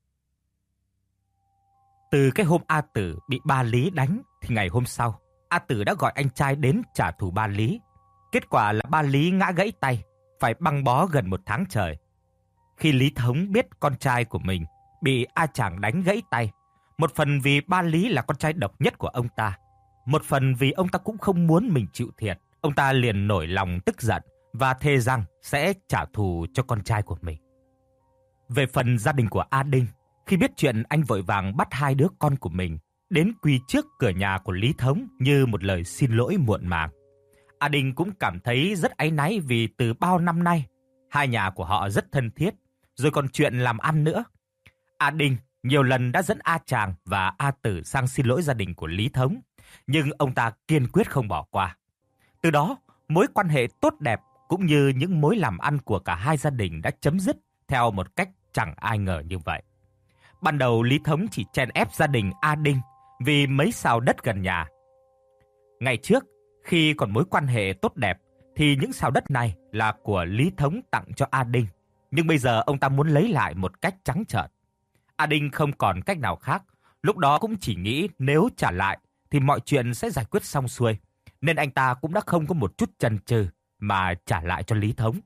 Speaker 1: Từ cái hôm A Tử bị Ba Lý đánh thì ngày hôm sau, A Tử đã gọi anh trai đến trả thù Ba Lý. Kết quả là Ba Lý ngã gãy tay, phải băng bó gần 1 tháng trời. Khi Lý Thống biết con trai của mình bị A Tràng đánh gãy tay, một phần vì Ba Lý là con trai độc nhất của ông ta, một phần vì ông ta cũng không muốn mình chịu thiệt, ông ta liền nổi lòng tức giận và thề rằng sẽ trả thù cho con trai của mình. Về phần gia đình của A Đinh, khi biết chuyện anh vội vàng bắt 2 đứa con của mình đến quỳ trước cửa nhà của Lý Thống như một lời xin lỗi muộn màng. A Đinh cũng cảm thấy rất áy náy vì từ bao năm nay, hai nhà của họ rất thân thiết, rồi còn chuyện làm ăn nữa. A Đinh nhiều lần đã dẫn A Tràng và A Tử sang xin lỗi gia đình của Lý Thống, nhưng ông ta kiên quyết không bỏ qua. Từ đó, mối quan hệ tốt đẹp cũng như những mối làm ăn của cả hai gia đình đã chấm dứt theo một cách chẳng ai ngờ như vậy. Ban đầu Lý Thống chỉ chèn ép gia đình A Đinh vì mấy sào đất gần nhà. Ngày trước, khi còn mối quan hệ tốt đẹp, thì những sào đất này là của Lý Thống tặng cho A Đinh. Nhưng bây giờ ông ta muốn lấy lại một cách trắng trợn. A Đinh không còn cách nào khác, lúc đó cũng chỉ nghĩ nếu trả lại thì mọi chuyện sẽ giải quyết xong xuôi. Nên anh ta cũng đã không có một chút chần chừ mà trả lại cho Lý Thống.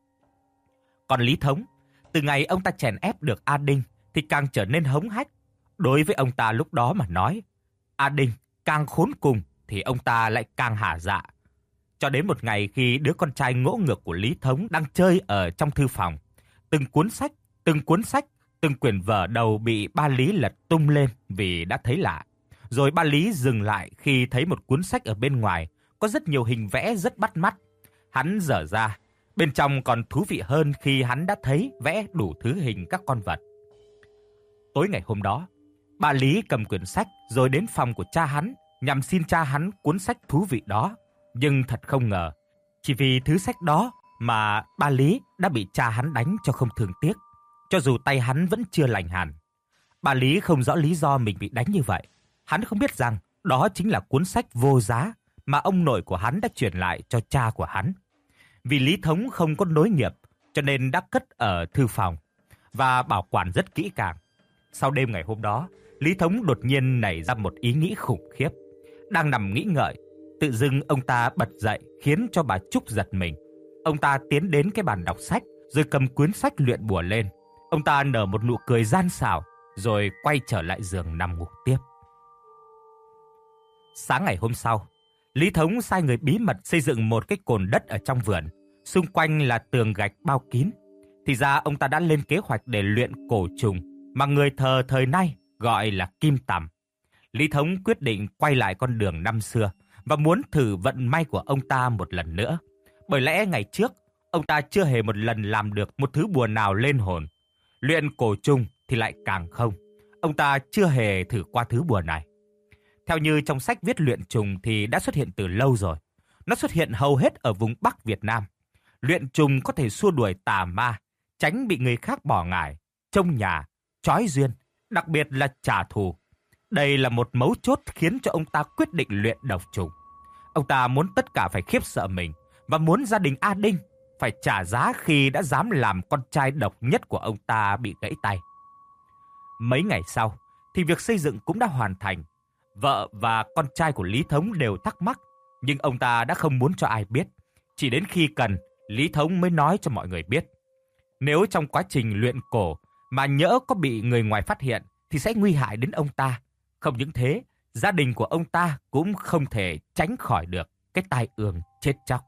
Speaker 1: Còn Lý Thống, từ ngày ông ta chèn ép được A Đinh thì càng trở nên hống hách. Đối với ông ta lúc đó mà nói, A Đinh càng khốn cùng thì ông ta lại càng hả dạ. Cho đến một ngày khi đứa con trai ngỗ ngược của Lý Thống đang chơi ở trong thư phòng, từng cuốn sách, từng quyển vở đầu bị ba Lý lật tung lên vì đã thấy lạ. Rồi ba Lý dừng lại khi thấy một cuốn sách ở bên ngoài có rất nhiều hình vẽ rất bắt mắt. Hắn dở ra, bên trong còn thú vị hơn khi hắn đã thấy vẽ đủ thứ hình các con vật. Tối ngày hôm đó, ba Lý cầm quyển sách rồi đến phòng của cha hắn nhằm xin cha hắn cuốn sách thú vị đó. Nhưng thật không ngờ, chỉ vì thứ sách đó mà ba Lý đã bị cha hắn đánh cho không thương tiếc, cho dù tay hắn vẫn chưa lành hẳn. Ba Lý không rõ lý do mình bị đánh như vậy. Hắn không biết rằng đó chính là cuốn sách vô giá mà ông nội của hắn đã truyền lại cho cha của hắn. Vì Lý Thống không có nối nghiệp, cho nên đã cất ở thư phòng và bảo quản rất kỹ càng. Sau đêm ngày hôm đó, Lý Thống đột nhiên nảy ra một ý nghĩ khủng khiếp. Đang nằm nghĩ ngợi, tự dưng ông ta bật dậy khiến cho bà Trúc giật mình. Ông ta tiến đến cái bàn đọc sách rồi cầm cuốn sách luyện bùa lên. Ông ta nở một nụ cười gian xảo rồi quay trở lại giường nằm ngủ tiếp. Sáng ngày hôm sau, Lý Thống sai người bí mật xây dựng một cái cồn đất ở trong vườn, xung quanh là tường gạch bao kín. Thì ra ông ta đã lên kế hoạch để luyện cổ trùng mà người thờ thời nay gọi là kim tằm. Lý Thống quyết định quay lại con đường năm xưa và muốn thử vận may của ông ta một lần nữa. Bởi lẽ ngày trước, ông ta chưa hề một lần làm được một thứ bùa nào lên hồn. Luyện cổ trùng thì lại càng không. Ông ta chưa hề thử qua thứ bùa này. Theo như trong sách viết luyện trùng thì đã xuất hiện từ lâu rồi. Nó xuất hiện hầu hết ở vùng Bắc Việt Nam. Luyện trùng có thể xua đuổi tà ma, tránh bị người khác bỏ ngải, trông nhà, trói duyên, đặc biệt là trả thù. Đây là một mấu chốt khiến cho ông ta quyết định luyện độc trùng. Ông ta muốn tất cả phải khiếp sợ mình và muốn gia đình A Đinh phải trả giá khi đã dám làm con trai độc nhất của ông ta bị gãy tay. Mấy ngày sau thì việc xây dựng cũng đã hoàn thành. Vợ và con trai của Lý Thống đều thắc mắc, nhưng ông ta đã không muốn cho ai biết. Chỉ đến khi cần, Lý Thống mới nói cho mọi người biết. Nếu trong quá trình luyện cổ mà nhỡ có bị người ngoài phát hiện thì sẽ nguy hại đến ông ta. Không những thế, gia đình của ông ta cũng không thể tránh khỏi được cái tai ương chết chóc.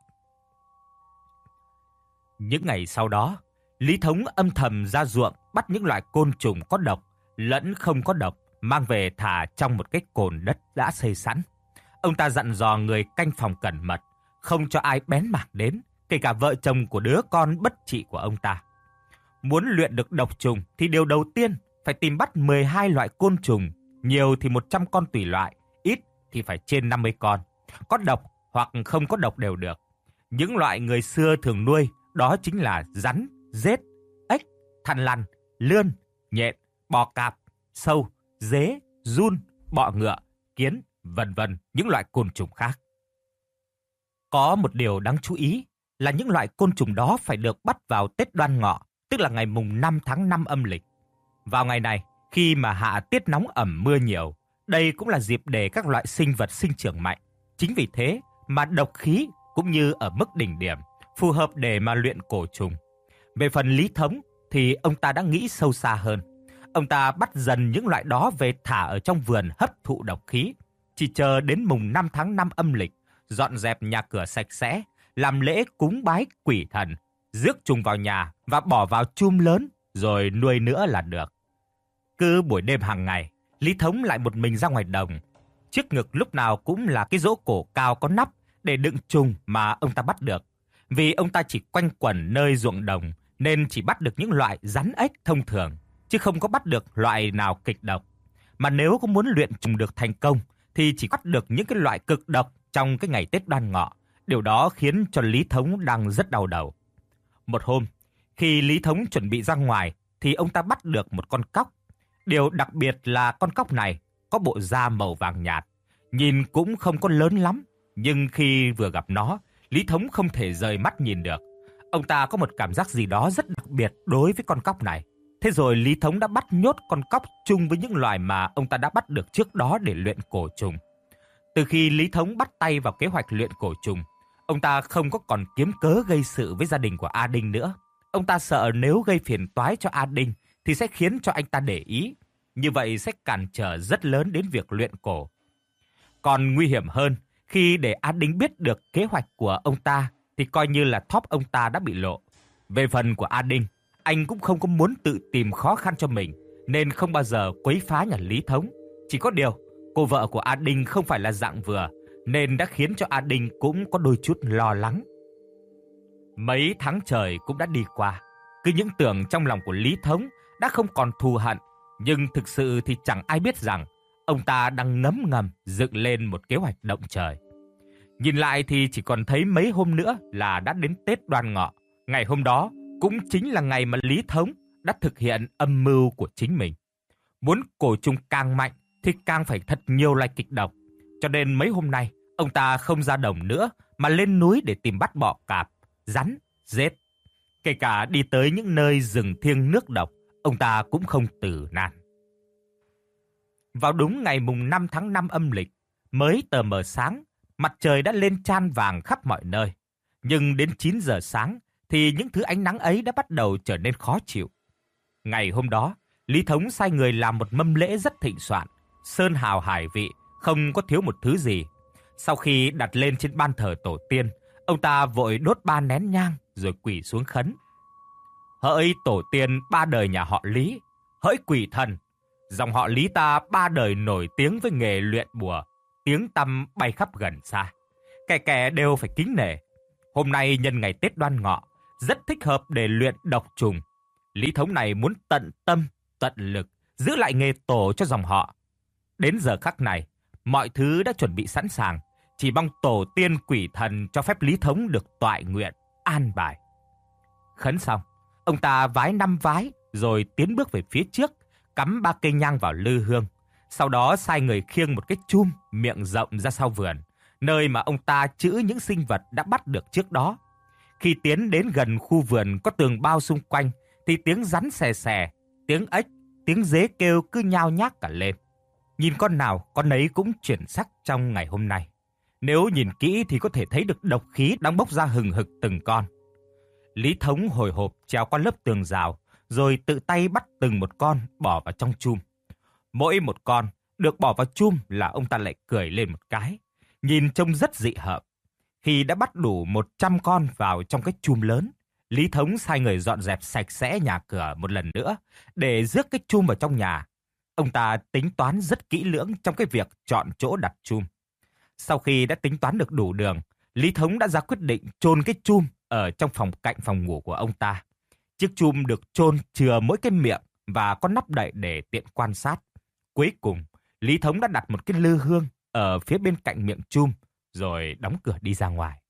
Speaker 1: Những ngày sau đó, Lý Thống âm thầm ra ruộng bắt những loại côn trùng có độc lẫn không có độc, mang về thả trong một cái cồn đất đã xây sẵn. Ông ta dặn dò người canh phòng cẩn mật, không cho ai bén mảng đến, kể cả vợ chồng của đứa con bất trị của ông ta. Muốn luyện được độc trùng thì điều đầu tiên phải tìm bắt 12 loại côn trùng, nhiều thì 100 con tùy loại, ít thì phải trên 50 con. Có độc hoặc không có độc đều được. Những loại người xưa thường nuôi đó chính là rắn, rết, ếch, thằn lằn, lươn, nhện, bò cạp, sâu, dế, giun, bọ ngựa, kiến, vân vân, những loại côn trùng khác. Có một điều đáng chú ý là những loại côn trùng đó phải được bắt vào Tết Đoan Ngọ, tức là ngày mùng 5 tháng 5 âm lịch. Vào ngày này, khi mà hạ tiết nóng ẩm mưa nhiều, đây cũng là dịp để các loại sinh vật sinh trưởng mạnh. Chính vì thế mà độc khí cũng như ở mức đỉnh điểm, phù hợp để mà luyện cổ trùng. Về phần Lý Thống thì ông ta đã nghĩ sâu xa hơn. Ông ta bắt dần những loại đó về thả ở trong vườn hấp thụ độc khí. Chỉ chờ đến mùng 5 tháng 5 âm lịch, dọn dẹp nhà cửa sạch sẽ, làm lễ cúng bái quỷ thần, rước trùng vào nhà và bỏ vào chum lớn rồi nuôi nữa là được. Cứ buổi đêm hàng ngày, Lý Thống lại một mình ra ngoài đồng. Trước ngực lúc nào cũng là cái rỗ cổ cao có nắp để đựng trùng mà ông ta bắt được. Vì ông ta chỉ quanh quẩn nơi ruộng đồng nên chỉ bắt được những loại rắn ếch thông thường, chứ không có bắt được loại nào kịch độc. Mà nếu có muốn luyện trùng được thành công thì chỉ bắt được những cái loại cực độc trong cái ngày Tết Đoan Ngọ. Điều đó khiến cho Lý Thống đang rất đau đầu. Một hôm, khi Lý Thống chuẩn bị ra ngoài thì ông ta bắt được một con cóc. Điều đặc biệt là con cóc này có bộ da màu vàng nhạt, nhìn cũng không có lớn lắm, nhưng khi vừa gặp nó, Lý Thống không thể rời mắt nhìn được. Ông ta có một cảm giác gì đó rất đặc biệt đối với con cóc này. Thế rồi Lý Thống đã bắt nhốt con cóc chung với những loài mà ông ta đã bắt được trước đó để luyện cổ trùng. Từ khi Lý Thống bắt tay vào kế hoạch luyện cổ trùng, ông ta không có còn kiếm cớ gây sự với gia đình của A Đinh nữa. Ông ta sợ nếu gây phiền toái cho A Đinh thì sẽ khiến cho anh ta để ý. Như vậy sẽ cản trở rất lớn đến việc luyện cổ. Còn nguy hiểm hơn, khi để A Đinh biết được kế hoạch của ông ta thì coi như là thóp ông ta đã bị lộ. Về phần của A Đinh, anh cũng không có muốn tự tìm khó khăn cho mình nên không bao giờ quấy phá nhà Lý Thống. Chỉ có điều, cô vợ của A Đinh không phải là dạng vừa nên đã khiến cho A Đinh cũng có đôi chút lo lắng. Mấy tháng trời cũng đã đi qua, cứ những tưởng trong lòng của Lý Thống đã không còn thù hận, nhưng thực sự thì chẳng ai biết rằng ông ta đang ngấm ngầm dựng lên một kế hoạch động trời. Nhìn lại thì chỉ còn thấy mấy hôm nữa là đã đến Tết Đoan Ngọ. Ngày hôm đó cũng chính là ngày mà Lý Thống đã thực hiện âm mưu của chính mình. Muốn cổ trùng càng mạnh thì càng phải thật nhiều loài kịch độc. Cho nên mấy hôm nay ông ta không ra đồng nữa mà lên núi để tìm bắt bọ cạp, rắn, rết. Kể cả đi tới những nơi rừng thiêng nước độc, ông ta cũng không từ nan. Vào đúng ngày mùng 5 tháng 5 âm lịch, mới tờ mờ sáng, mặt trời đã lên chan vàng khắp mọi nơi. Nhưng đến 9 giờ sáng thì những thứ ánh nắng ấy đã bắt đầu trở nên khó chịu. Ngày hôm đó, Lý Thống sai người làm một mâm lễ rất thịnh soạn, sơn hào hải vị, không có thiếu một thứ gì. Sau khi đặt lên trên ban thờ tổ tiên, ông ta vội đốt 3 nén nhang rồi quỳ xuống khấn. Hỡi tổ tiên 3 đời nhà họ Lý, hỡi quỷ thần, dòng họ Lý ta 3 đời nổi tiếng với nghề luyện bùa, tiếng tăm bay khắp gần xa. Kẻ kẻ đều phải kính nể. Hôm nay nhân ngày Tết Đoan Ngọ, rất thích hợp để luyện độc trùng. Lý Thống này muốn tận tâm, tận lực, giữ lại nghề tổ cho dòng họ. Đến giờ khắc này, mọi thứ đã chuẩn bị sẵn sàng, chỉ mong tổ tiên quỷ thần cho phép Lý Thống được toại nguyện, an bài. Khấn xong, ông ta vái 5 vái rồi tiến bước về phía trước, cắm 3 cây nhang vào lư hương. Sau đó sai người khiêng một cái chum miệng rộng ra sau vườn, nơi mà ông ta trữ những sinh vật đã bắt được trước đó. Khi tiến đến gần khu vườn có tường bao xung quanh thì tiếng rắn xè xè, tiếng ếch, tiếng dế kêu cứ nhao nhác cả lên. Nhìn con nào con nấy cũng chuyển sắc trong ngày hôm nay. Nếu nhìn kỹ thì có thể thấy được độc khí đang bốc ra hừng hực từng con. Lý Thống hồi hộp trèo qua lớp tường rào, rồi tự tay bắt từng một con bỏ vào trong chum. Mỗi một con được bỏ vào chum là ông ta lại cười lên một cái, nhìn trông rất dị hợm. Khi đã bắt đủ 100 con vào trong cái chum lớn, Lý Thống sai người dọn dẹp sạch sẽ nhà cửa một lần nữa để rước cái chum vào trong nhà. Ông ta tính toán rất kỹ lưỡng trong cái việc chọn chỗ đặt chum. Sau khi đã tính toán được đủ đường, Lý Thống đã ra quyết định chôn cái chum ở trong phòng cạnh phòng ngủ của ông ta. Chiếc chum được chôn chừa mỗi cái miệng và có nắp đậy để tiện quan sát. Cuối cùng, Lý Thống đã đặt một cái lư hương ở phía bên cạnh miệng chum, rồi đóng cửa đi ra ngoài.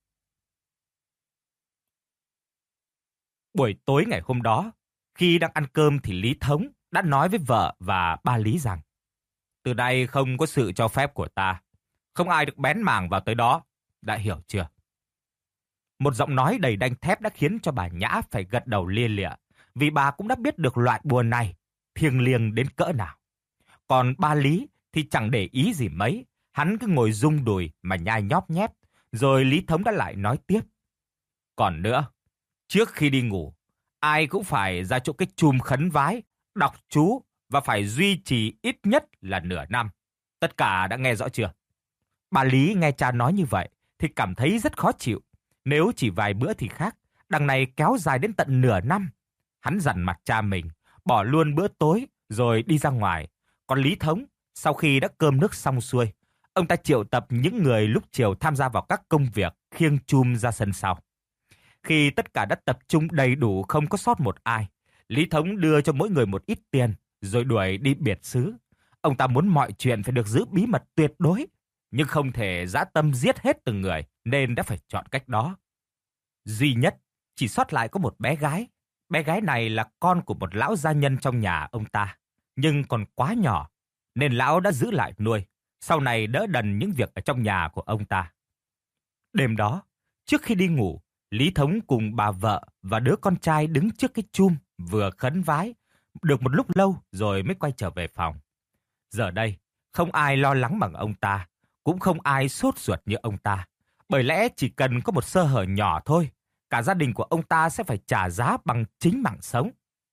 Speaker 1: Buổi tối ngày hôm đó, khi đang ăn cơm thì Lý Thống đã nói với vợ và ba Lý rằng: từ đây không có sự cho phép của ta, không ai được bén mảng vào tới đó, đã hiểu chưa? Một giọng nói đầy đanh thép đã khiến cho bà Nhã phải gật đầu lia lịa. vì bà cũng đã biết được loại bùa này thiêng liêng đến cỡ nào. Còn ba Lý thì chẳng để ý gì mấy, hắn cứ ngồi rung đùi mà nhai nhóp nhép, rồi Lý Thống đã lại nói tiếp. Còn nữa, trước khi đi ngủ, ai cũng phải ra chỗ cái chum khấn vái, đọc chú và phải duy trì ít nhất là nửa năm. Tất cả đã nghe rõ chưa? Bà Lý nghe cha nói như vậy thì cảm thấy rất khó chịu. Nếu chỉ vài bữa thì khác, đằng này kéo dài đến tận nửa năm. Hắn dằn mặt cha mình, bỏ luôn bữa tối rồi đi ra ngoài. Còn Lý Thống, sau khi đã cơm nước xong xuôi, ông ta triệu tập những người lúc chiều tham gia vào các công việc khiêng chum ra sân sau. Khi tất cả đã tập trung đầy đủ không có sót một ai, Lý Thống đưa cho mỗi người một ít tiền rồi đuổi đi biệt xứ. Ông ta muốn mọi chuyện phải được giữ bí mật tuyệt đối, nhưng không thể dã tâm giết hết từng người nên đã phải chọn cách đó. Duy nhất chỉ sót lại có một bé gái. Bé gái này là con của một lão gia nhân trong nhà ông ta, nhưng còn quá nhỏ nên lão đã giữ lại nuôi, sau này đỡ đần những việc ở trong nhà của ông ta. Đêm đó, trước khi đi ngủ, Lý Thống cùng bà vợ và đứa con trai đứng trước cái chum vừa khấn vái được một lúc lâu rồi mới quay trở về phòng. Giờ đây, không ai lo lắng bằng ông ta, cũng không ai sốt ruột như ông ta, bởi lẽ chỉ cần có một sơ hở nhỏ thôi, cả gia đình của ông ta sẽ phải trả giá bằng chính mạng sống.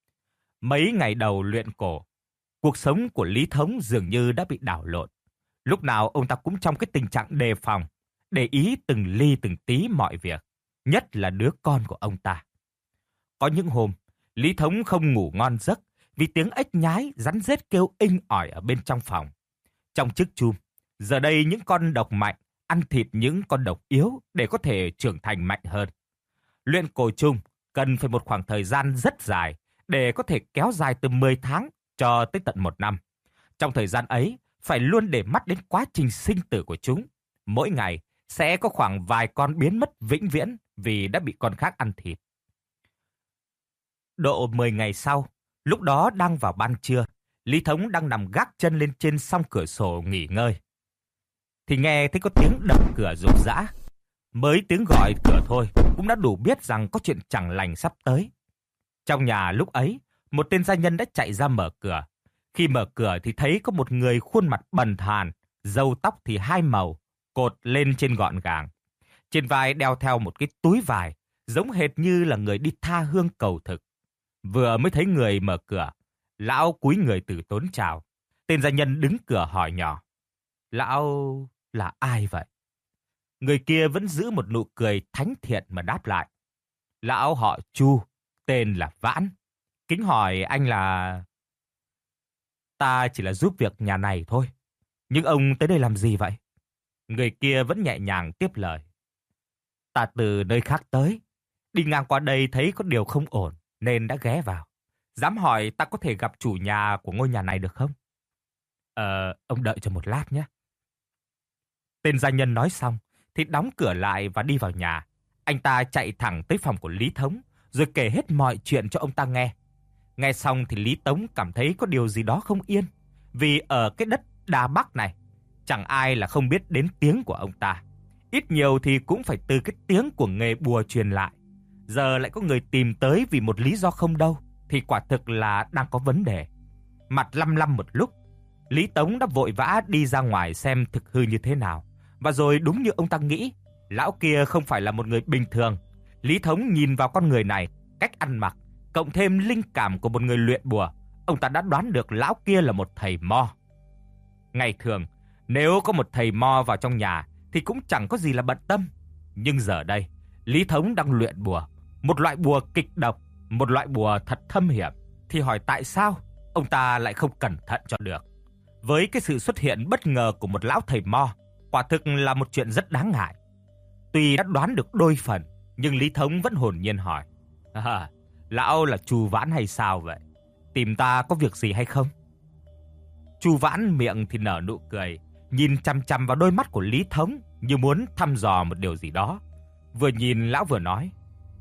Speaker 1: Mấy ngày đầu luyện cổ, cuộc sống của Lý Thống dường như đã bị đảo lộn. Lúc nào ông ta cũng trong cái tình trạng đề phòng, để ý từng ly từng tí mọi việc, nhất là đứa con của ông ta. Có những hôm, Lý Thống không ngủ ngon giấc vì tiếng ếch nhái rắn rết kêu inh ỏi ở bên trong phòng. Trong chiếc chum, giờ đây những con độc mạnh ăn thịt những con độc yếu để có thể trưởng thành mạnh hơn. Luyện cổ trùng cần phải một khoảng thời gian rất dài để có thể kéo dài từ 10 tháng cho tới tận 1 năm. Trong thời gian ấy, phải luôn để mắt đến quá trình sinh tử của chúng. Mỗi ngày sẽ có khoảng vài con biến mất vĩnh viễn vì đã bị con khác ăn thịt. Độ 10 ngày sau, lúc đó đang vào ban trưa, Lý Thống đang nằm gác chân lên trên song cửa sổ nghỉ ngơi. Thì nghe thấy có tiếng đập cửa rục rã. Mới tiếng gọi cửa thôi cũng đã đủ biết rằng có chuyện chẳng lành sắp tới. Trong nhà lúc ấy, một tên gia nhân đã chạy ra mở cửa. Khi mở cửa thì thấy có một người khuôn mặt bần thàn, râu tóc thì hai màu, cột lên trên gọn gàng. Trên vai đeo theo một cái túi vải, giống hệt như là người đi tha hương cầu thực. Vừa mới thấy người mở cửa, lão cúi người từ tốn chào. Tên gia nhân đứng cửa hỏi nhỏ. Lão là ai vậy? Người kia vẫn giữ một nụ cười thánh thiện mà đáp lại. Lão họ Chu, tên là Vãn. Kính hỏi anh là... Ta chỉ là giúp việc nhà này thôi. Nhưng ông tới đây làm gì vậy? Người kia vẫn nhẹ nhàng tiếp lời. Ta từ nơi khác tới. Đi ngang qua đây thấy có điều không ổn nên đã ghé vào. Dám hỏi ta có thể gặp chủ nhà của ngôi nhà này được không? Ông đợi cho một lát nhé. Tên gia nhân nói xong thì đóng cửa lại và đi vào nhà. Anh ta chạy thẳng tới phòng của Lý Thống rồi kể hết mọi chuyện cho ông ta nghe. Nghe xong thì Lý Tống cảm thấy có điều gì đó không yên. Vì ở cái đất Đà Bắc này, chẳng ai là không biết đến tiếng của ông ta. Ít nhiều thì cũng phải từ cái tiếng của nghề bùa truyền lại. Giờ lại có người tìm tới vì một lý do không đâu, thì quả thực là đang có vấn đề. Mặt lăm lăm một lúc, Lý Tống đã vội vã đi ra ngoài xem thực hư như thế nào. Và rồi đúng như ông ta nghĩ, lão kia không phải là một người bình thường. Lý Tống nhìn vào con người này, cách ăn mặc, cộng thêm linh cảm của một người luyện bùa, ông ta đã đoán được lão kia là một thầy mo. Ngày thường, nếu có một thầy mo vào trong nhà thì cũng chẳng có gì là bận tâm. Nhưng giờ đây, Lý Thống đang luyện bùa, một loại bùa kịch độc, một loại bùa thật thâm hiểm, thì hỏi tại sao ông ta lại không cẩn thận cho được. Với cái sự xuất hiện bất ngờ của một lão thầy mo, quả thực là một chuyện rất đáng ngại. Tuy đã đoán được đôi phần, nhưng Lý Thống vẫn hồn nhiên hỏi. Lão là Chu Vãn hay sao vậy? Tìm ta có việc gì hay không? Chu Vãn miệng thì nở nụ cười, nhìn chằm chằm vào đôi mắt của Lý Thống như muốn thăm dò một điều gì đó. Vừa nhìn lão vừa nói.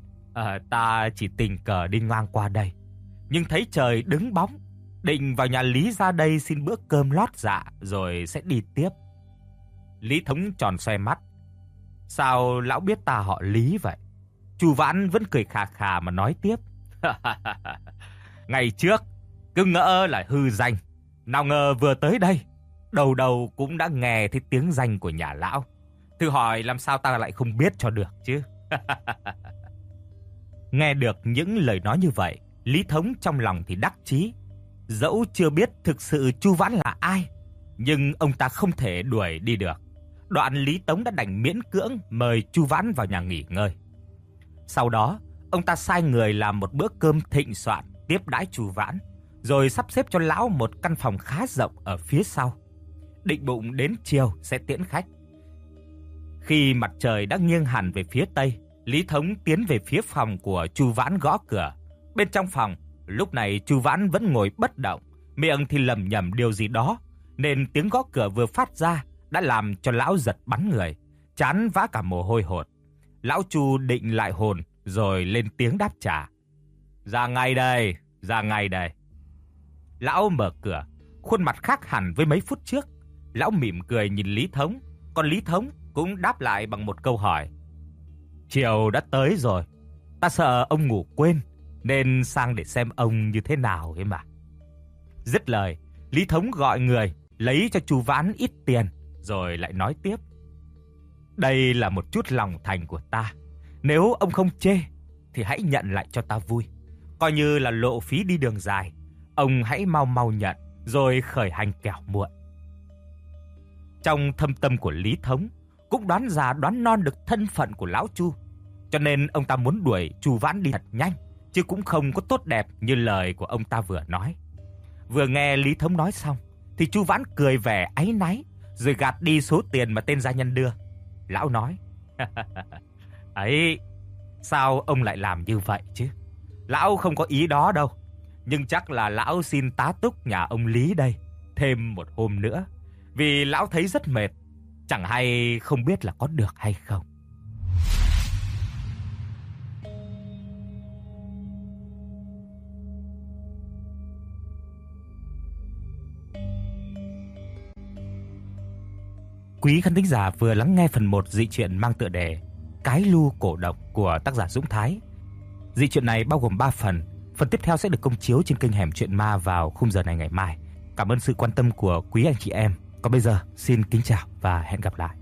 Speaker 1: Ta chỉ tình cờ đi ngang qua đây, nhưng thấy trời đứng bóng, định vào nhà Lý ra đây xin bữa cơm lót dạ rồi sẽ đi tiếp. Lý Thống tròn xoe mắt. Sao lão biết ta họ Lý vậy? Chu Vãn vẫn cười khà khà mà nói tiếp. Ngày trước cứ ngỡ là hư danh, nào ngờ vừa tới đây, đầu đầu cũng đã nghe thấy tiếng danh của nhà lão. Thử hỏi làm sao ta lại không biết cho được chứ. Nghe được những lời nói như vậy, Lý Thống trong lòng thì đắc chí. Dẫu chưa biết thực sự Chu Vãn là ai, nhưng ông ta không thể đuổi đi được. Đoạn Lý Tống đã đành miễn cưỡng mời Chu Vãn vào nhà nghỉ ngơi. Sau đó, ông ta sai người làm một bữa cơm thịnh soạn tiếp đãi Chu Vãn, rồi sắp xếp cho lão một căn phòng khá rộng ở phía sau. Định bụng đến chiều sẽ tiễn khách. Khi mặt trời đã nghiêng hẳn về phía tây, Lý Thống tiến về phía phòng của Chu Vãn gõ cửa. Bên trong phòng, lúc này Chu Vãn vẫn ngồi bất động, miệng thì lẩm nhẩm điều gì đó, nên tiếng gõ cửa vừa phát ra đã làm cho lão giật bắn người, trán vã cả mồ hôi hột. Lão Chu định lại hồn rồi lên tiếng đáp trả. Ra ngay đây, ra ngay đây. Lão mở cửa, khuôn mặt khác hẳn với mấy phút trước. Lão mỉm cười nhìn Lý Thống, còn Lý Thống cũng đáp lại bằng một câu hỏi. Chiều đã tới rồi, ta sợ ông ngủ quên nên sang để xem ông như thế nào ấy mà. Dứt lời, Lý Thống gọi người lấy cho Chu Vãn ít tiền rồi lại nói tiếp. Đây là một chút lòng thành của ta, nếu ông không chê thì hãy nhận lại cho ta vui, coi như là lộ phí đi đường dài. Ông hãy mau mau nhận rồi khởi hành kẻo muộn. Trong thâm tâm của Lý Thống cũng đoán già đoán non được thân phận của lão Chu, cho nên ông ta muốn đuổi Chu Vãn đi thật nhanh, chứ cũng không có tốt đẹp như lời của ông ta vừa nói. Vừa nghe Lý Thống nói xong thì Chu Vãn cười vẻ áy náy rồi gạt đi số tiền mà tên gia nhân đưa. Lão nói: "Ấy, sao ông lại làm như vậy chứ? Lão không có ý đó đâu, nhưng chắc là lão xin tá túc nhà ông Lý đây thêm một hôm nữa, vì lão thấy rất mệt, chẳng hay không biết là có được hay không." Quý khán thính giả vừa lắng nghe phần 1 dị truyện mang tựa đề Cái Lu Cổ Độc của tác giả Dũng Thái. Dị truyện này bao gồm 3 phần. Phần tiếp theo sẽ được công chiếu trên kênh Hẻm Truyện Ma vào khung giờ này ngày mai. Cảm ơn sự quan tâm của quý anh chị em. Còn bây giờ, xin kính chào và hẹn gặp lại.